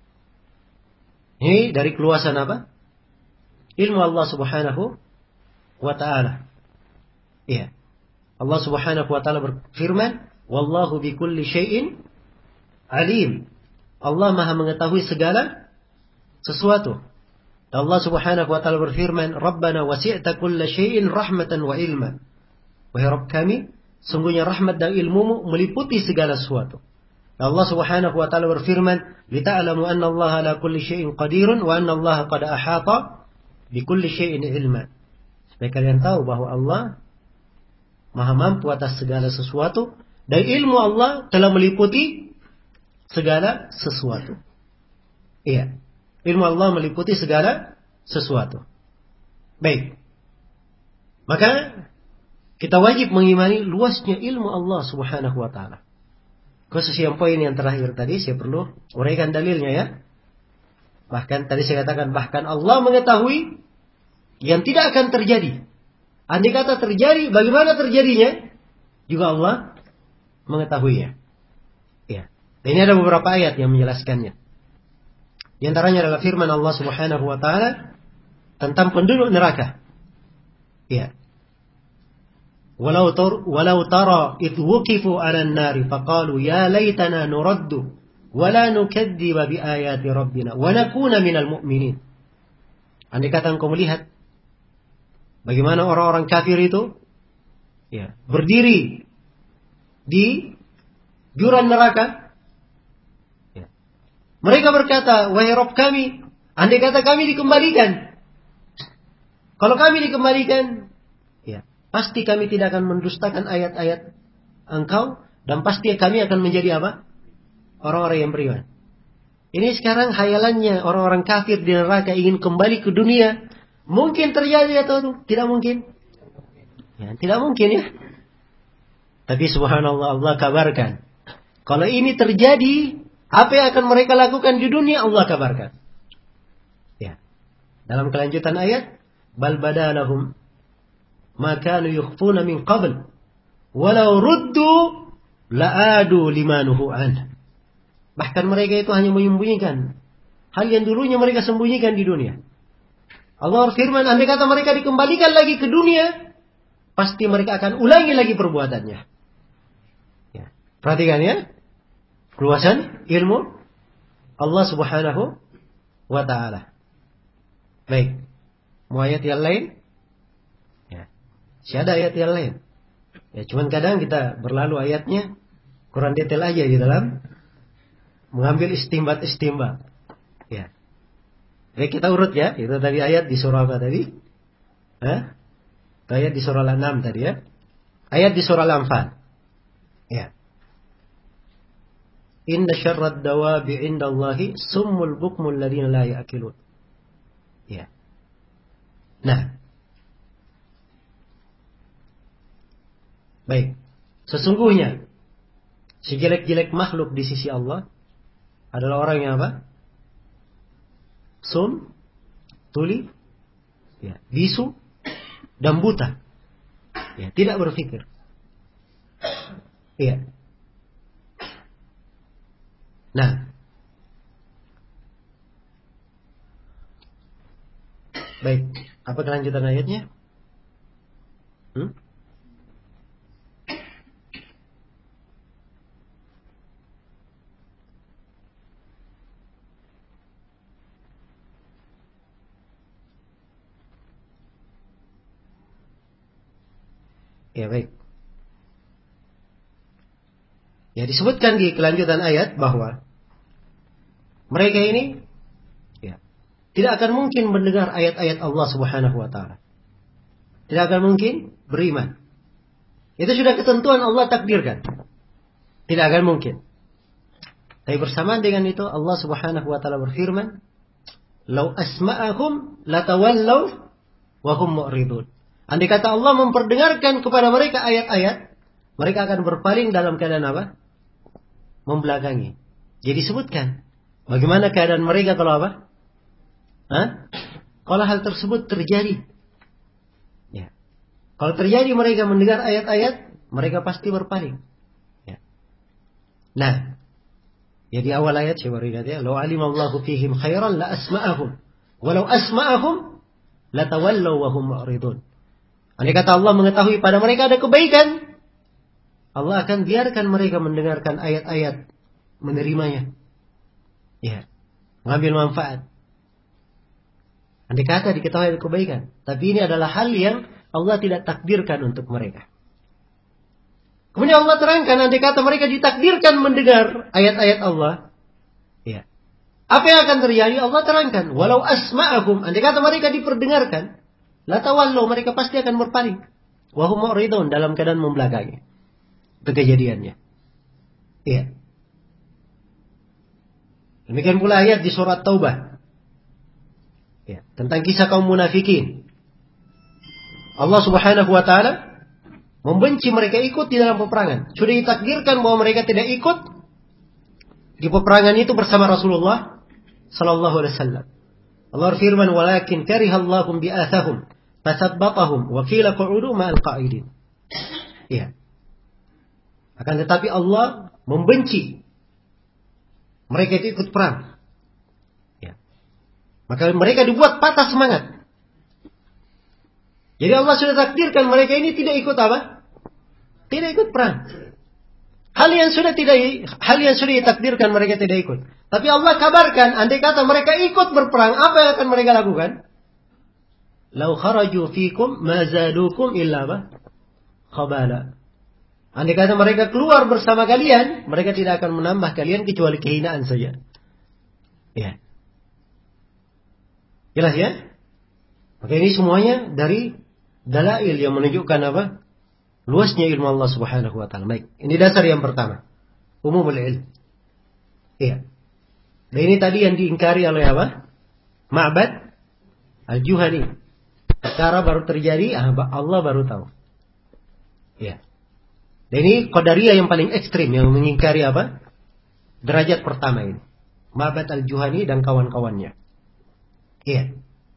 Ini dari keluasan apa? Ilmu Allah Subhanahu wa ta'ala. Iya. Allah Subhanahu wa ta'ala berfirman, "Wallahu bikulli syai'in alim." Allah Maha mengetahui segala sesuatu. Allah Subhanahu wa taala berfirman, "Rabbana wasi'ta kulla syai'in rahmatan wa ilma." Wahai Rabb kami, sungguhnya rahmat dan ilmumu meliputi segala sesuatu. Allah Subhanahu wa taala berfirman, "Lita'lamu anna Allah ala kulli syai'in qadirun wa anna Allah qad ahata bi kulli syai'in ilma." Supaya kalian tahu bahwa Allah Maha mampu atas segala sesuatu dan ilmu Allah telah meliputi segala sesuatu. Iya. Ilmu Allah meliputi segala sesuatu. Baik. Maka kita wajib mengimani luasnya ilmu Allah Subhanahu wa taala. Khusus yang poin yang terakhir tadi saya perlu uraikan dalilnya ya. Bahkan tadi saya katakan bahkan Allah mengetahui yang tidak akan terjadi. Andai kata terjadi, bagaimana terjadinya? Juga Allah mengetahuinya. Ya. Dan ini ada beberapa ayat yang menjelaskannya. Di antaranya adalah firman Allah Subhanahu wa taala tentang penduduk neraka. Ya. Walau tara idh wuqifu 'alan nari faqalu ya laitana nuraddu wa la nukadziba bi ayati rabbina wa nakuna minal mu'minin. Andai kata engkau melihat bagaimana orang-orang kafir itu ya, berdiri di jurang neraka. Mereka berkata, wahai Rabb kami, andai kata kami dikembalikan. Kalau kami dikembalikan, ya, pasti kami tidak akan mendustakan ayat-ayat Engkau dan pasti kami akan menjadi apa? Orang-orang yang beriman. Ini sekarang hayalannya orang-orang kafir di neraka ingin kembali ke dunia. Mungkin terjadi atau tidak mungkin? Ya, tidak mungkin ya. Tapi subhanallah Allah kabarkan. Kalau ini terjadi, apa yang akan mereka lakukan di dunia Allah kabarkan. Ya. Dalam kelanjutan ayat, bal badalahum ma kanu yukhfuna min qabl walau ruddu la'adu limanuhu an. Bahkan mereka itu hanya menyembunyikan hal yang dulunya mereka sembunyikan di dunia. Allah berfirman, andai kata mereka dikembalikan lagi ke dunia, pasti mereka akan ulangi lagi perbuatannya. Ya. Perhatikan ya. Keluasan ilmu Allah Subhanahu wa ta'ala. Baik. Mau ayat yang lain? Ya. Ada ayat yang lain. Ya, cuman kadang kita berlalu ayatnya kurang detail aja di dalam mengambil istimbat. Ya. Baik, kita urut ya. Itu tadi ayat di surah apa tadi? Ayat di surah Al-An'am tadi ya. Ayat di surah Al-Anfal. Ya. Inna syarrad dawabi indallahi summul bukmul ladina la ya'qilun. Ya. Nah. Baik. Sesungguhnya sejelek-jelek makhluk di sisi Allah adalah orang yang apa? Tuli, ya, bisu dan buta. Ya, tidak berpikir. Iya. Nah, Baik, apa kelanjutan ayatnya? Ya baik. Ya disebutkan di kelanjutan ayat bahwa mereka ini ya, tidak akan mungkin mendengar ayat-ayat Allah Subhanahu wa taala. Tidak akan mungkin beriman. Itu sudah ketentuan Allah takdirkan. Tidak akan mungkin. Tapi bersamaan dengan itu Allah Subhanahu wa taala berfirman, "Lau asma'ahum latawallaw wa hum mu'ridun." Andai kata Allah memperdengarkan kepada mereka ayat-ayat, mereka akan berpaling dalam keadaan apa? Membelakangi. Jadi sebutkan bagaimana keadaan mereka kalau apa? Kalau hal tersebut terjadi. Ya. Kalau terjadi mereka mendengar ayat-ayat, mereka pasti berpaling. Ya. Nah, ya di awal ayat saya baru ingat ya, "Lau alimallahu fihim khairan la asma'ahum, walau asma'ahum la tawallaw wa hum mu'ridun." Andai kata Allah mengetahui pada mereka ada kebaikan, Allah akan biarkan mereka mendengarkan ayat-ayat, menerimanya. Ya, mengambil manfaat. Andai kata diketahui ada kebaikan, tapi ini adalah hal yang Allah tidak takdirkan untuk mereka. Kemudian Allah terangkan, andai kata mereka ditakdirkan mendengar ayat-ayat Allah, ya, apa yang akan terjadi? Allah terangkan, walau asma'ahum, andai kata mereka diperdengarkan, la tawallu, mereka pasti akan berpaling. Wa hum mu'ridun, dalam keadaan membelakangi. Itu kejadiannya. Iya. Demikian pula ayat di surat Taubah. Ya, tentang kisah kaum munafikin. Allah Subhanahu wa taala membenci mereka ikut di dalam peperangan. Sudah ditakdirkan bahwa mereka tidak ikut di peperangan itu bersama Rasulullah sallallahu alaihi wasallam. Allah firman, "Walakin karihallahum bi'athahum fasabbatahum wa qila qu'udu ma'al qa'idin." Ya. Akan tetapi Allah membenci mereka itu ikut perang. Ya. Maka mereka dibuat patah semangat. Jadi Allah sudah takdirkan mereka ini tidak ikut apa? Tidak ikut perang. Hal yang sudah ditakdirkan mereka tidak ikut. Tapi Allah kabarkan, andai kata mereka ikut berperang, apa yang akan mereka lakukan? Lau kharaju fikum ma zadukum illa khabala. Andai kata mereka keluar bersama kalian, mereka tidak akan menambah kalian kecuali kehinaan saja. Ya. Jelas ya? Maka ini semuanya dari dalail yang menunjukkan apa? Luasnya ilmu Allah Subhanahu wa taala. Baik, ini dasar yang pertama. Umumul ilm. Iya. Dan ini tadi yang diingkari oleh apa? Ma'bad Al-Juhani. Perkara baru terjadi, Allah baru tahu. Iya. Dan ini Qadariyah yang paling ekstrim yang mengingkari apa? Derajat pertama ini. Ma'bad Al-Juhani dan kawan-kawannya. Iya.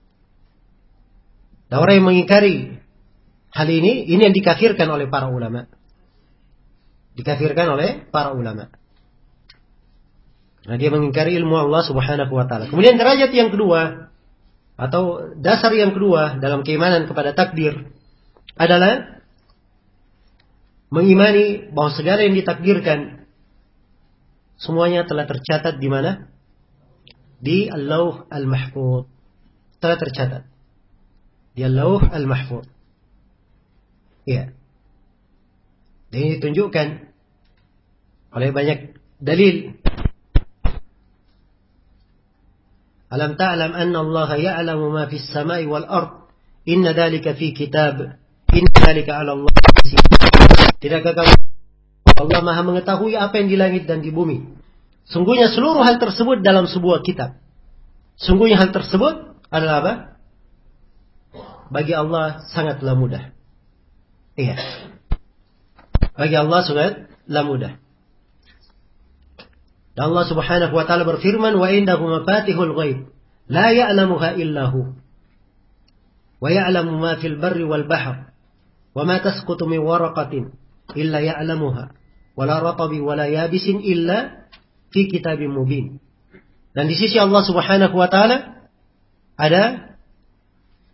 Dan orang yang mengingkari hal ini yang dikafirkan oleh para ulama. Dikafirkan oleh para ulama. Nah, dia mengingkari ilmu Allah Subhanahu wa taala. Kemudian derajat yang kedua atau dasar yang kedua dalam keimanan kepada takdir adalah mengimani bahwa segala yang ditakdirkan semuanya telah tercatat di mana? Di Al-Lauh Al-Mahfuz. Telah tercatat di Al-Lauh Al-Mahfuz. Ya. Dan ini ditunjukkan oleh banyak dalil. Alam ta'lam anna Allah ya'lamu ma fis samai wal ard. Inna dhalika fi kitab. Inna dhalika 'ala Allah. Tidakkah kamu Allah Maha mengetahui apa yang di langit dan di bumi? Sungguhnya seluruh hal tersebut dalam sebuah kitab. Sungguhnya hal tersebut adalah apa? Bagi Allah sangatlah mudah. Iya. Bagi Allah sangatlah mudah. Dan Allah Subhanahu wa taala berfirman, "Wa indahu mafatihul ghaib, la ya'lamuha illa hu. Wa ya'lamu ma fil barri wal bahr, wa ma tasqutu min waraqatin illa ya'lamuha, wa la ratabi wa la yabisin illa fi kitabim mubin." Dan di sisi Allah Subhanahu wa taala ada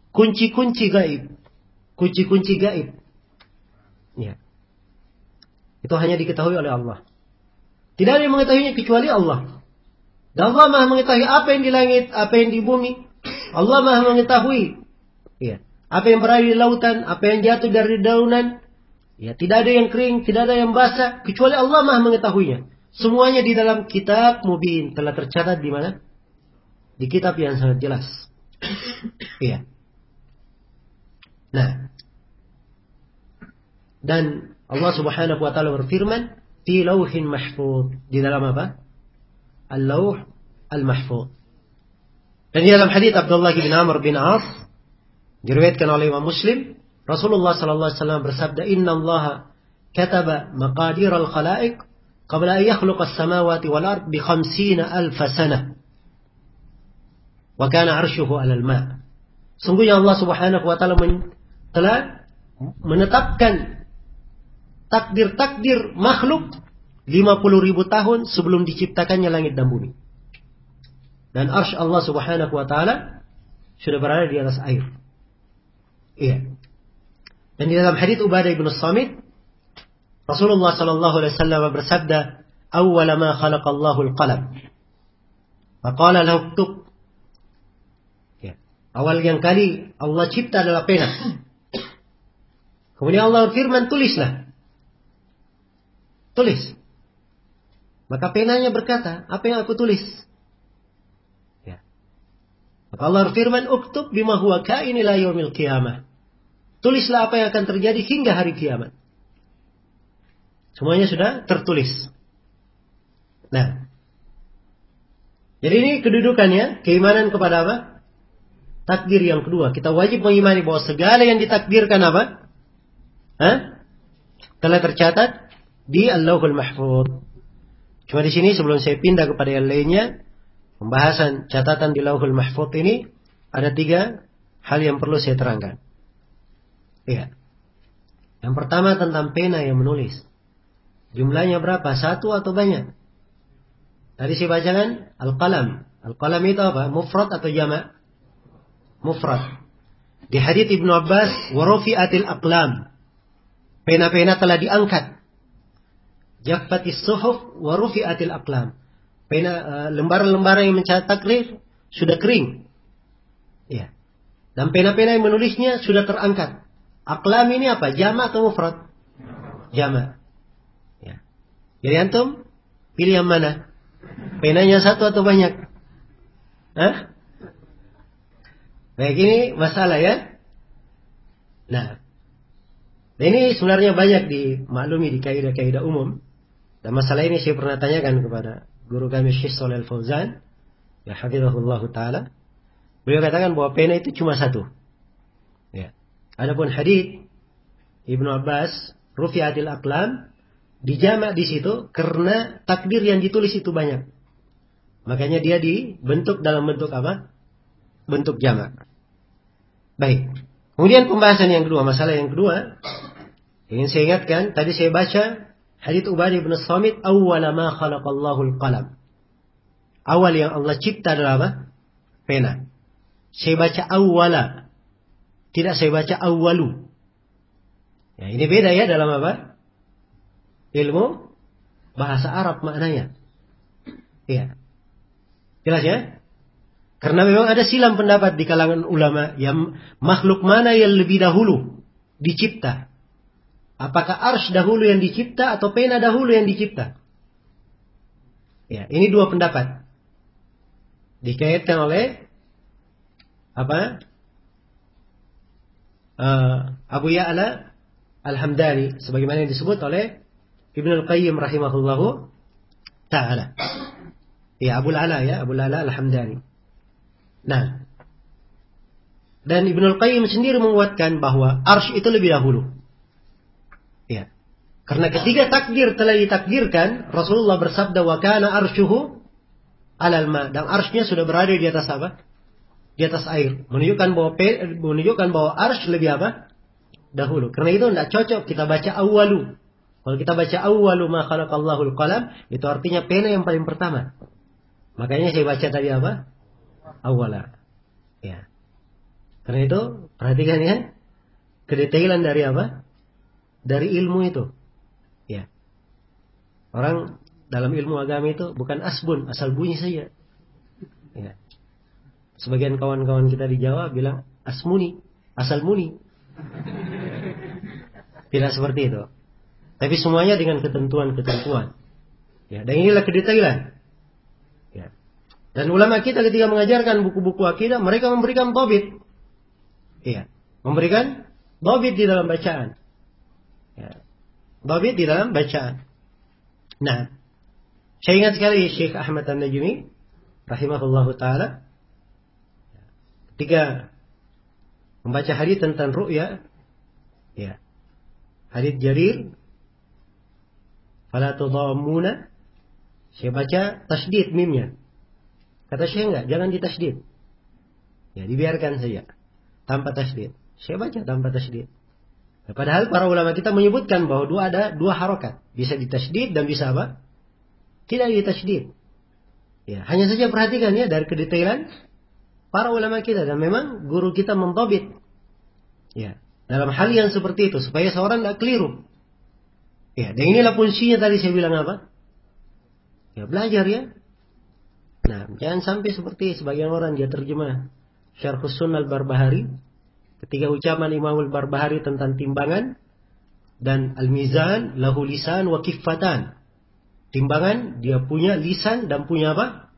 kunci-kunci gaib. Kunci-kunci gaib. Ya. Itu hanya diketahui oleh Allah. Tidak ada yang mengetahuinya kecuali Allah. Dan Allah Maha mengetahui apa yang di langit, apa yang di bumi. Allah Maha mengetahui. Ya. Apa yang berada di lautan, apa yang jatuh dari daunan. Ya, tidak ada yang kering, tidak ada yang basah, kecuali Allah Maha mengetahuinya. Semuanya di dalam kitab mubin, telah tercatat di mana? Di kitab yang sangat jelas. Iya. Nah. Dan Allah Subhanahu wa taala berfirman, "Fi lauhin mahfuz." Di dalam apa? Al-Lauh Al-Mahfuz. Dan di dalam hadits Abdullah bin Amr bin As diriwayatkan oleh Imam Muslim, Rasulullah sallallahu alaihi wasallam bersabda, "Inna Allah kataba maqadir al-khalaiq qabla an yakhluqa as-samawati wal ard bi 50,000 sanah. Wa kana 'arshuhu 'alal ma'." Sungguhnya Allah Subhanahu wa taala telah menetapkan takdir-takdir makhluk 50,000 tahun sebelum diciptakannya langit dan bumi. Dan arsy Allah Subhanahu wa taala sudah berada di atas air. Iya. Dan di dalam hadits Ubadah bin Samit, Rasulullah sallallahu alaihi wasallam bersabda, "Awwala ma khalaqallahu al-qalam. Faqala lahu uktub." Ya. Awal yang kali Allah cipta adalah pena. Kemudian Allah berfirman, "Tulislah." Tulis. Maka penanya berkata, "Apa yang aku tulis?" Ya. Maka Allah berfirman, "Uktub bima huwa kain ila yaumil qiyamah." Tulislah apa yang akan terjadi hingga hari kiamat. Semuanya sudah tertulis. Nah. Jadi ini kedudukannya, keimanan kepada apa? Takdir yang kedua. Kita wajib mengimani bahwa segala yang ditakdirkan apa? Telah tercatat di Al-Lauhul Mahfuz. Cuma di sini sebelum saya pindah kepada yang lainnya, pembahasan catatan di Lauhul Mahfuz ini ada 3 hal yang perlu saya terangkan. Iya. Yang pertama tentang pena yang menulis. Jumlahnya berapa? 1 atau banyak? Tadi saya bacakan al-qalam. Al-qalam itu apa? Mufrad atau jama'? Mufrad. Di hadits Ibnu Abbas, wa rufi'atil aqlam. Pena-pena telah diangkat. Jaffatis suhuf wa rufi'atil aqlam. Pena lembaran-lembaran yang mencatat takdir sudah kering. Ya. Dan pena-pena yang menulisnya sudah terangkat. Aqlam ini apa? Jama' atau mufrad? Jama'. Ya. Jadi antum pilih yang mana? Penanya 1 atau banyak? Baik, ini masalah ya. Nah, ini sebenarnya banyak dimaklumi di kaidah-kaidah umum. Dan masalah ini saya pernah tanyakan kepada guru kami Syekh Shalih Al-Fauzan, ya hafizahullah taala. Beliau katakan bahwa pena itu cuma 1. Ya. Adapun hadits Ibnu Abbas, rufi'atil aqlam, dijamak di situ karena takdir yang ditulis itu banyak. Makanya dia dibentuk dalam bentuk apa? Bentuk jamak. Baik. Kemudian pembahasan yang kedua, masalah yang kedua, ingin saya ingatkan, tadi saya baca hadits Ubadah bin Samit, awwala ma khalaqallahu al-qalam. Awal yang Allah cipta adalah apa? Pena. Saya baca awwala. Tidak saya baca awwalu. Ya, ini beda ya dalam apa? Ilmu bahasa Arab maknanya. Iya. Jelas ya? Karena memang ada silang pendapat di kalangan ulama yang makhluk mana yang lebih dahulu dicipta. Apakah arsy dahulu yang dicipta atau pena dahulu yang dicipta? Ya, ini 2 pendapat. Dikaitkan oleh apa? Abu Ya'la Al-Hamdani sebagaimana yang disebut oleh Ibnu Al-Qayyim rahimahullahu ta'ala. Ya, Abu Ala Al-Hamdani. Nah, dan Ibnu Al-Qayyim sendiri menguatkan bahwa arsy itu lebih dahulu. Ya. Karena ketika takdir telah ditakdirkan, Rasulullah bersabda wa kana arsyuhu 'alal ma, dan arsy-nya sudah berada di atas apa? Di atas air. Menunjukkan bahwa arsy lebih apa? Dahulu. Karena itu tidak cocok kita baca awwalu. Kalau kita baca awwalu ma khalaqallahu al-qalam, itu artinya pena yang paling pertama. Makanya saya baca tadi apa? Awwala. Ya. Karena itu perhatikan ya, kedetailan dari apa? Dari ilmu itu. Ya. Orang dalam ilmu agama itu bukan asbun, asal bunyi saja. Ya. Sebagian kawan-kawan kita di Jawa bilang asmuni, asal muni. Tidak seperti itu. Tapi semuanya dengan ketentuan-ketentuan. Ya, dan inilah kedetailan. Ya. Dan ulama kita ketika mengajarkan buku-buku akidah, mereka memberikan dhabit. Ya. Memberikan dhabit di dalam bacaan. Ya. Dhabit di dalam bacaan. Nah, saya ingat sekali Syekh Ahmad An-Najmi rahimahullahu taala ketika membaca hadis tentang ru'ya, ya. Hadis Jarir, fala tudhammuna, saya baca tasydid mimnya. Kata Syekh enggak, jangan ditasydid. Ya, dibiarkan saja tanpa tasydid. Saya baca tanpa tasydid. Nah, padahal para ulama kita menyebutkan bahwa ada dua harokat, bisa ditasydid dan bisa apa? Tidak ditasydid. Ya, hanya saja perhatikan ya dari kedetailan para ulama kita, dan memang guru kita mendhabit. Ya, dalam hal yang seperti itu supaya seorang tidak keliru. Ya, dan inilah fungsinya tadi saya bilang apa? Ya, belajar ya. Nah, jangan sampai seperti sebagian orang dia terjemah Syarhus Sunnah Al-Barbahari ketika ucapan Imam Al-Barbahari tentang timbangan dan al-mizan lahu lisan wa kiffatan. Timbangan dia punya lisan dan punya apa?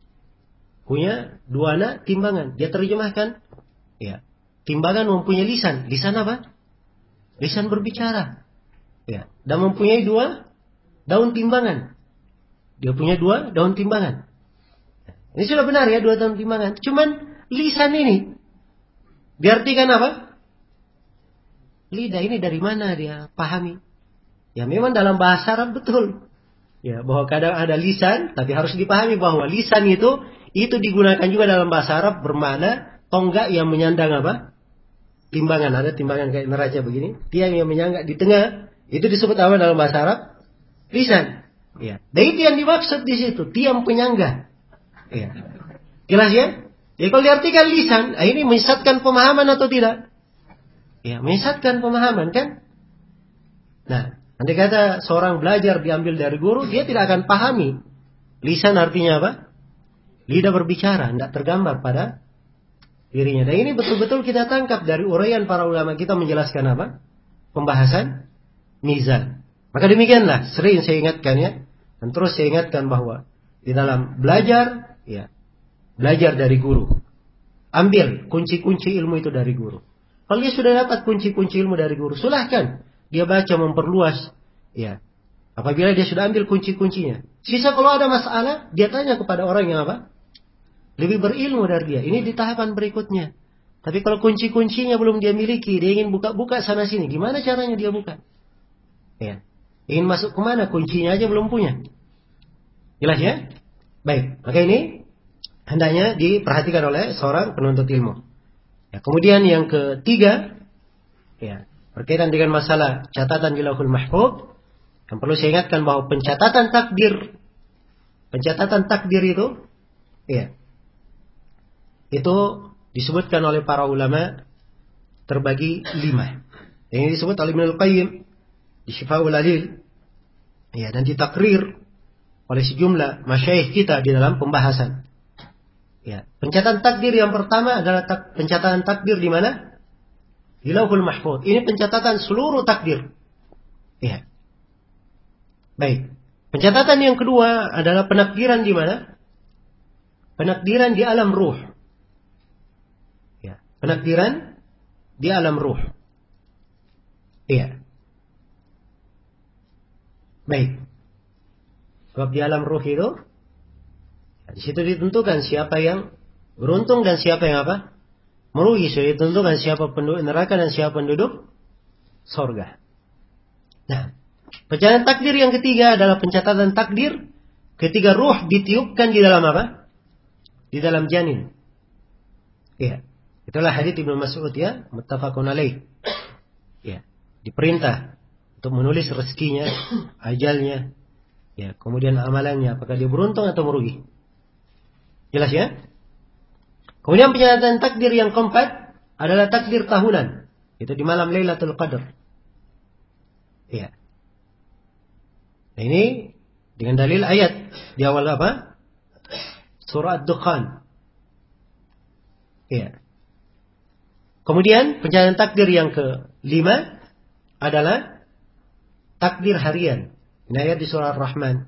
Punya dua anak timbangan. Dia terjemahkan, ya, timbangan mempunyai lisan. Lisan apa? Lisan berbicara. Ya, dan mempunyai dua daun timbangan. Dia punya dua daun timbangan. Ini sudah benar ya, dua daun timbangan. Cuman lisan ini diartikan apa? Lidah ini dari mana dia pahami? Ya memang dalam bahasa Arab betul. Ya, bahwa kadang ada lisan, tapi harus dipahami bahwa lisan itu digunakan juga dalam bahasa Arab bermakna tonggak yang menyandang apa? Timbangan. Ada timbangan kayak neraca begini, tiang yang menyangga di tengah, itu disebut apa dalam bahasa Arab? Lisan. Ya. Dan itu yang dimaksud di situ, tiang penyangga. Ya. Jelas ya? Ya kalau diartikan lisan, ini menyesatkan pemahaman atau tidak? Ya, menyesatkan pemahaman kan? Nah, andai kata seorang belajar diambil dari guru, dia tidak akan pahami. Lisan artinya apa? Lidah berbicara, tidak tergambar pada dirinya. Dan ini betul-betul kita tangkap dari uraian para ulama kita menjelaskan apa? Pembahasan mizan. Maka demikianlah, sering saya ingatkan ya. Dan terus saya ingatkan bahwa di dalam belajar, ya, belajar dari guru. Ambil kunci-kunci ilmu itu dari guru. Kalau dia sudah dapat kunci-kunci ilmu dari guru, silahkan dia baca memperluas. Ya, apabila dia sudah ambil kunci-kuncinya. Sisa kalau ada masalah, dia tanya kepada orang yang apa? Lebih berilmu dari dia. Ini di tahapan berikutnya. Tapi kalau kunci-kuncinya belum dia miliki, dia ingin buka-buka sana sini, gimana caranya dia buka? Ya, ingin masuk kemana? Kuncinya aja belum punya. Jelas ya? Baik, maka ini hendaknya diperhatikan oleh seorang penuntut ilmu. Ya, kemudian yang ketiga, ya, berkaitan dengan masalah catatan di Lauhul Mahfuz, yang perlu saya ingatkan bahwa pencatatan takdir itu, ya, itu disebutkan oleh para ulama terbagi 5. Yang ini disebut oleh Ibnu Al-Qayyim di Syifaul Alil, ya, dan ditakrir oleh sejumlah masyayikh kita di dalam pembahasan. Ya, pencatatan takdir yang pertama adalah pencatatan takdir di mana? Di Lauhul Mahfuz. Ini pencatatan seluruh takdir. Ya. Baik. Pencatatan yang kedua adalah penakdiran di mana? Penakdiran di alam ruh. Ya, penakdiran di alam ruh. Iya. Baik. Sebab di alam ruh itu, di situ ditentukan siapa yang beruntung dan siapa yang apa? Merugi. Sudah ditentukan siapa penduduk neraka dan siapa penduduk surga. Nah, pencatatan takdir yang ketiga adalah pencatatan takdir ketika ruh ditiupkan di dalam apa? Di dalam janin. Iya. Itulah hadits Ibnu Mas'ud ya, muttafaqun alaih. Ya, diperintah untuk menulis rezekinya, ajalnya, ya, kemudian amalannya, apakah dia beruntung atau merugi. Jelas ya? Kemudian pencatatan takdir yang keempat adalah takdir tahunan. Itu di malam Lailatul Qadar. Iya. Nah, ini dengan dalil ayat di awal apa? Surah Ad-Dukhan. Iya. Kemudian pencahayaan takdir yang kelima adalah takdir harian. Ini ayat di surah Ar-Rahman.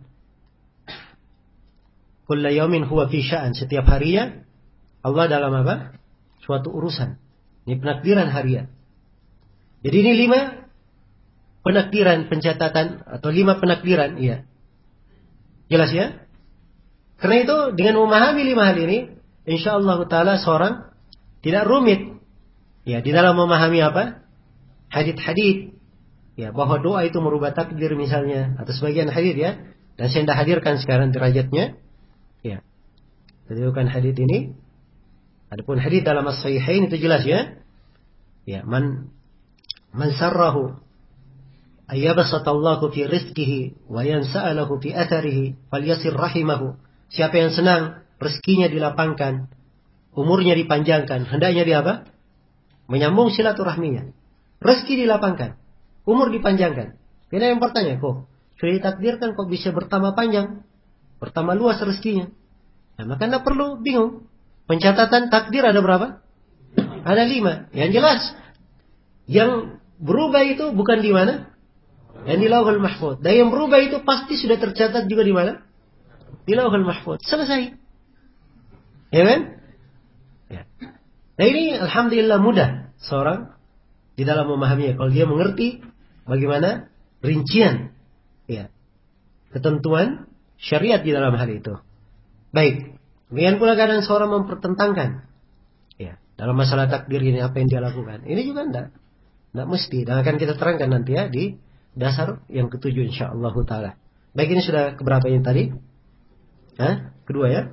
Kulla yaumin huwa fi sya'an. Setiap harinya Allah dalam apa? Suatu urusan. Ini penakdiran harian. Jadi ini 5 penakdiran, pencatatan atau 5 penakdiran, iya. Jelas ya? Karena itu dengan memahami 5 hal ini, insyaallah taala seorang tidak rumit ya di dalam memahami apa? Hadits-hadits ya, bahwa doa itu merubah takdir misalnya atau sebagian hadits ya. Dan saya hendak hadirkan sekarang derajatnya. Ya. Jadi bukan hadits ini. Adapun hadits dalam as-sahihain itu jelas ya. Ya, man sarrahu ayyabsatallahu fi rizqihi wa yansa'alahu fi atharihi falyasir rahimahu. Siapa yang senang rezekinya dilapangkan, umurnya dipanjangkan, hendaknya dia apa? Menyambung silaturahminya. Rezeki dilapangkan, umur dipanjangkan. Tidak yang bertanya, kok sudah ditakdirkan kok bisa bertambah panjang, bertambah luas rezekinya. Nah, maka tidak perlu bingung. Pencatatan takdir ada berapa? Ada 5. Yang jelas, yang berubah itu bukan di mana? Yang di Lauhul Mahfuz. Dan yang berubah itu pasti sudah tercatat juga di mana? Di Lauhul Mahfuz. Selesai. Ya kan? Ya. Nah ini alhamdulillah mudah seorang di dalam memahaminya. Kalau dia mengerti bagaimana rincian ya, ketentuan syariat di dalam hal itu. Baik. Kemudian pula kadang seorang mempertentangkan ya, dalam masalah takdir ini apa yang dia lakukan. Ini juga tidak mesti. Dan akan kita terangkan nanti ya di dasar yang ke-7 insyaallah taala. Baik, ini sudah keberapa yang tadi? Hah? Kedua ya?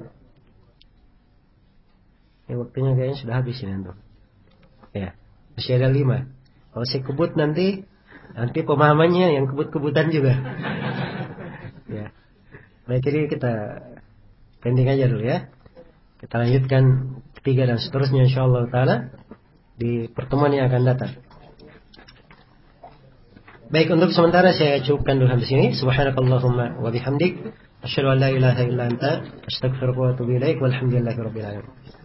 Ya, waktunya kayaknya sudah habis ini antum. Ya, masih ada 5. Kalau saya kebut nanti pemahamannya yang kebut-kebutan juga. Ya. Baik, ini kita pending aja dulu ya. Kita lanjutkan ketiga dan seterusnya insyaallah taala di pertemuan yang akan datang. Baik, untuk sementara saya cukupkan dulu sampai sini. Subhanakallahumma wa bihamdik asyhadu an la ilaha illa anta astaghfiruka wa atubu ilaik walhamdulillahirabbil alamin.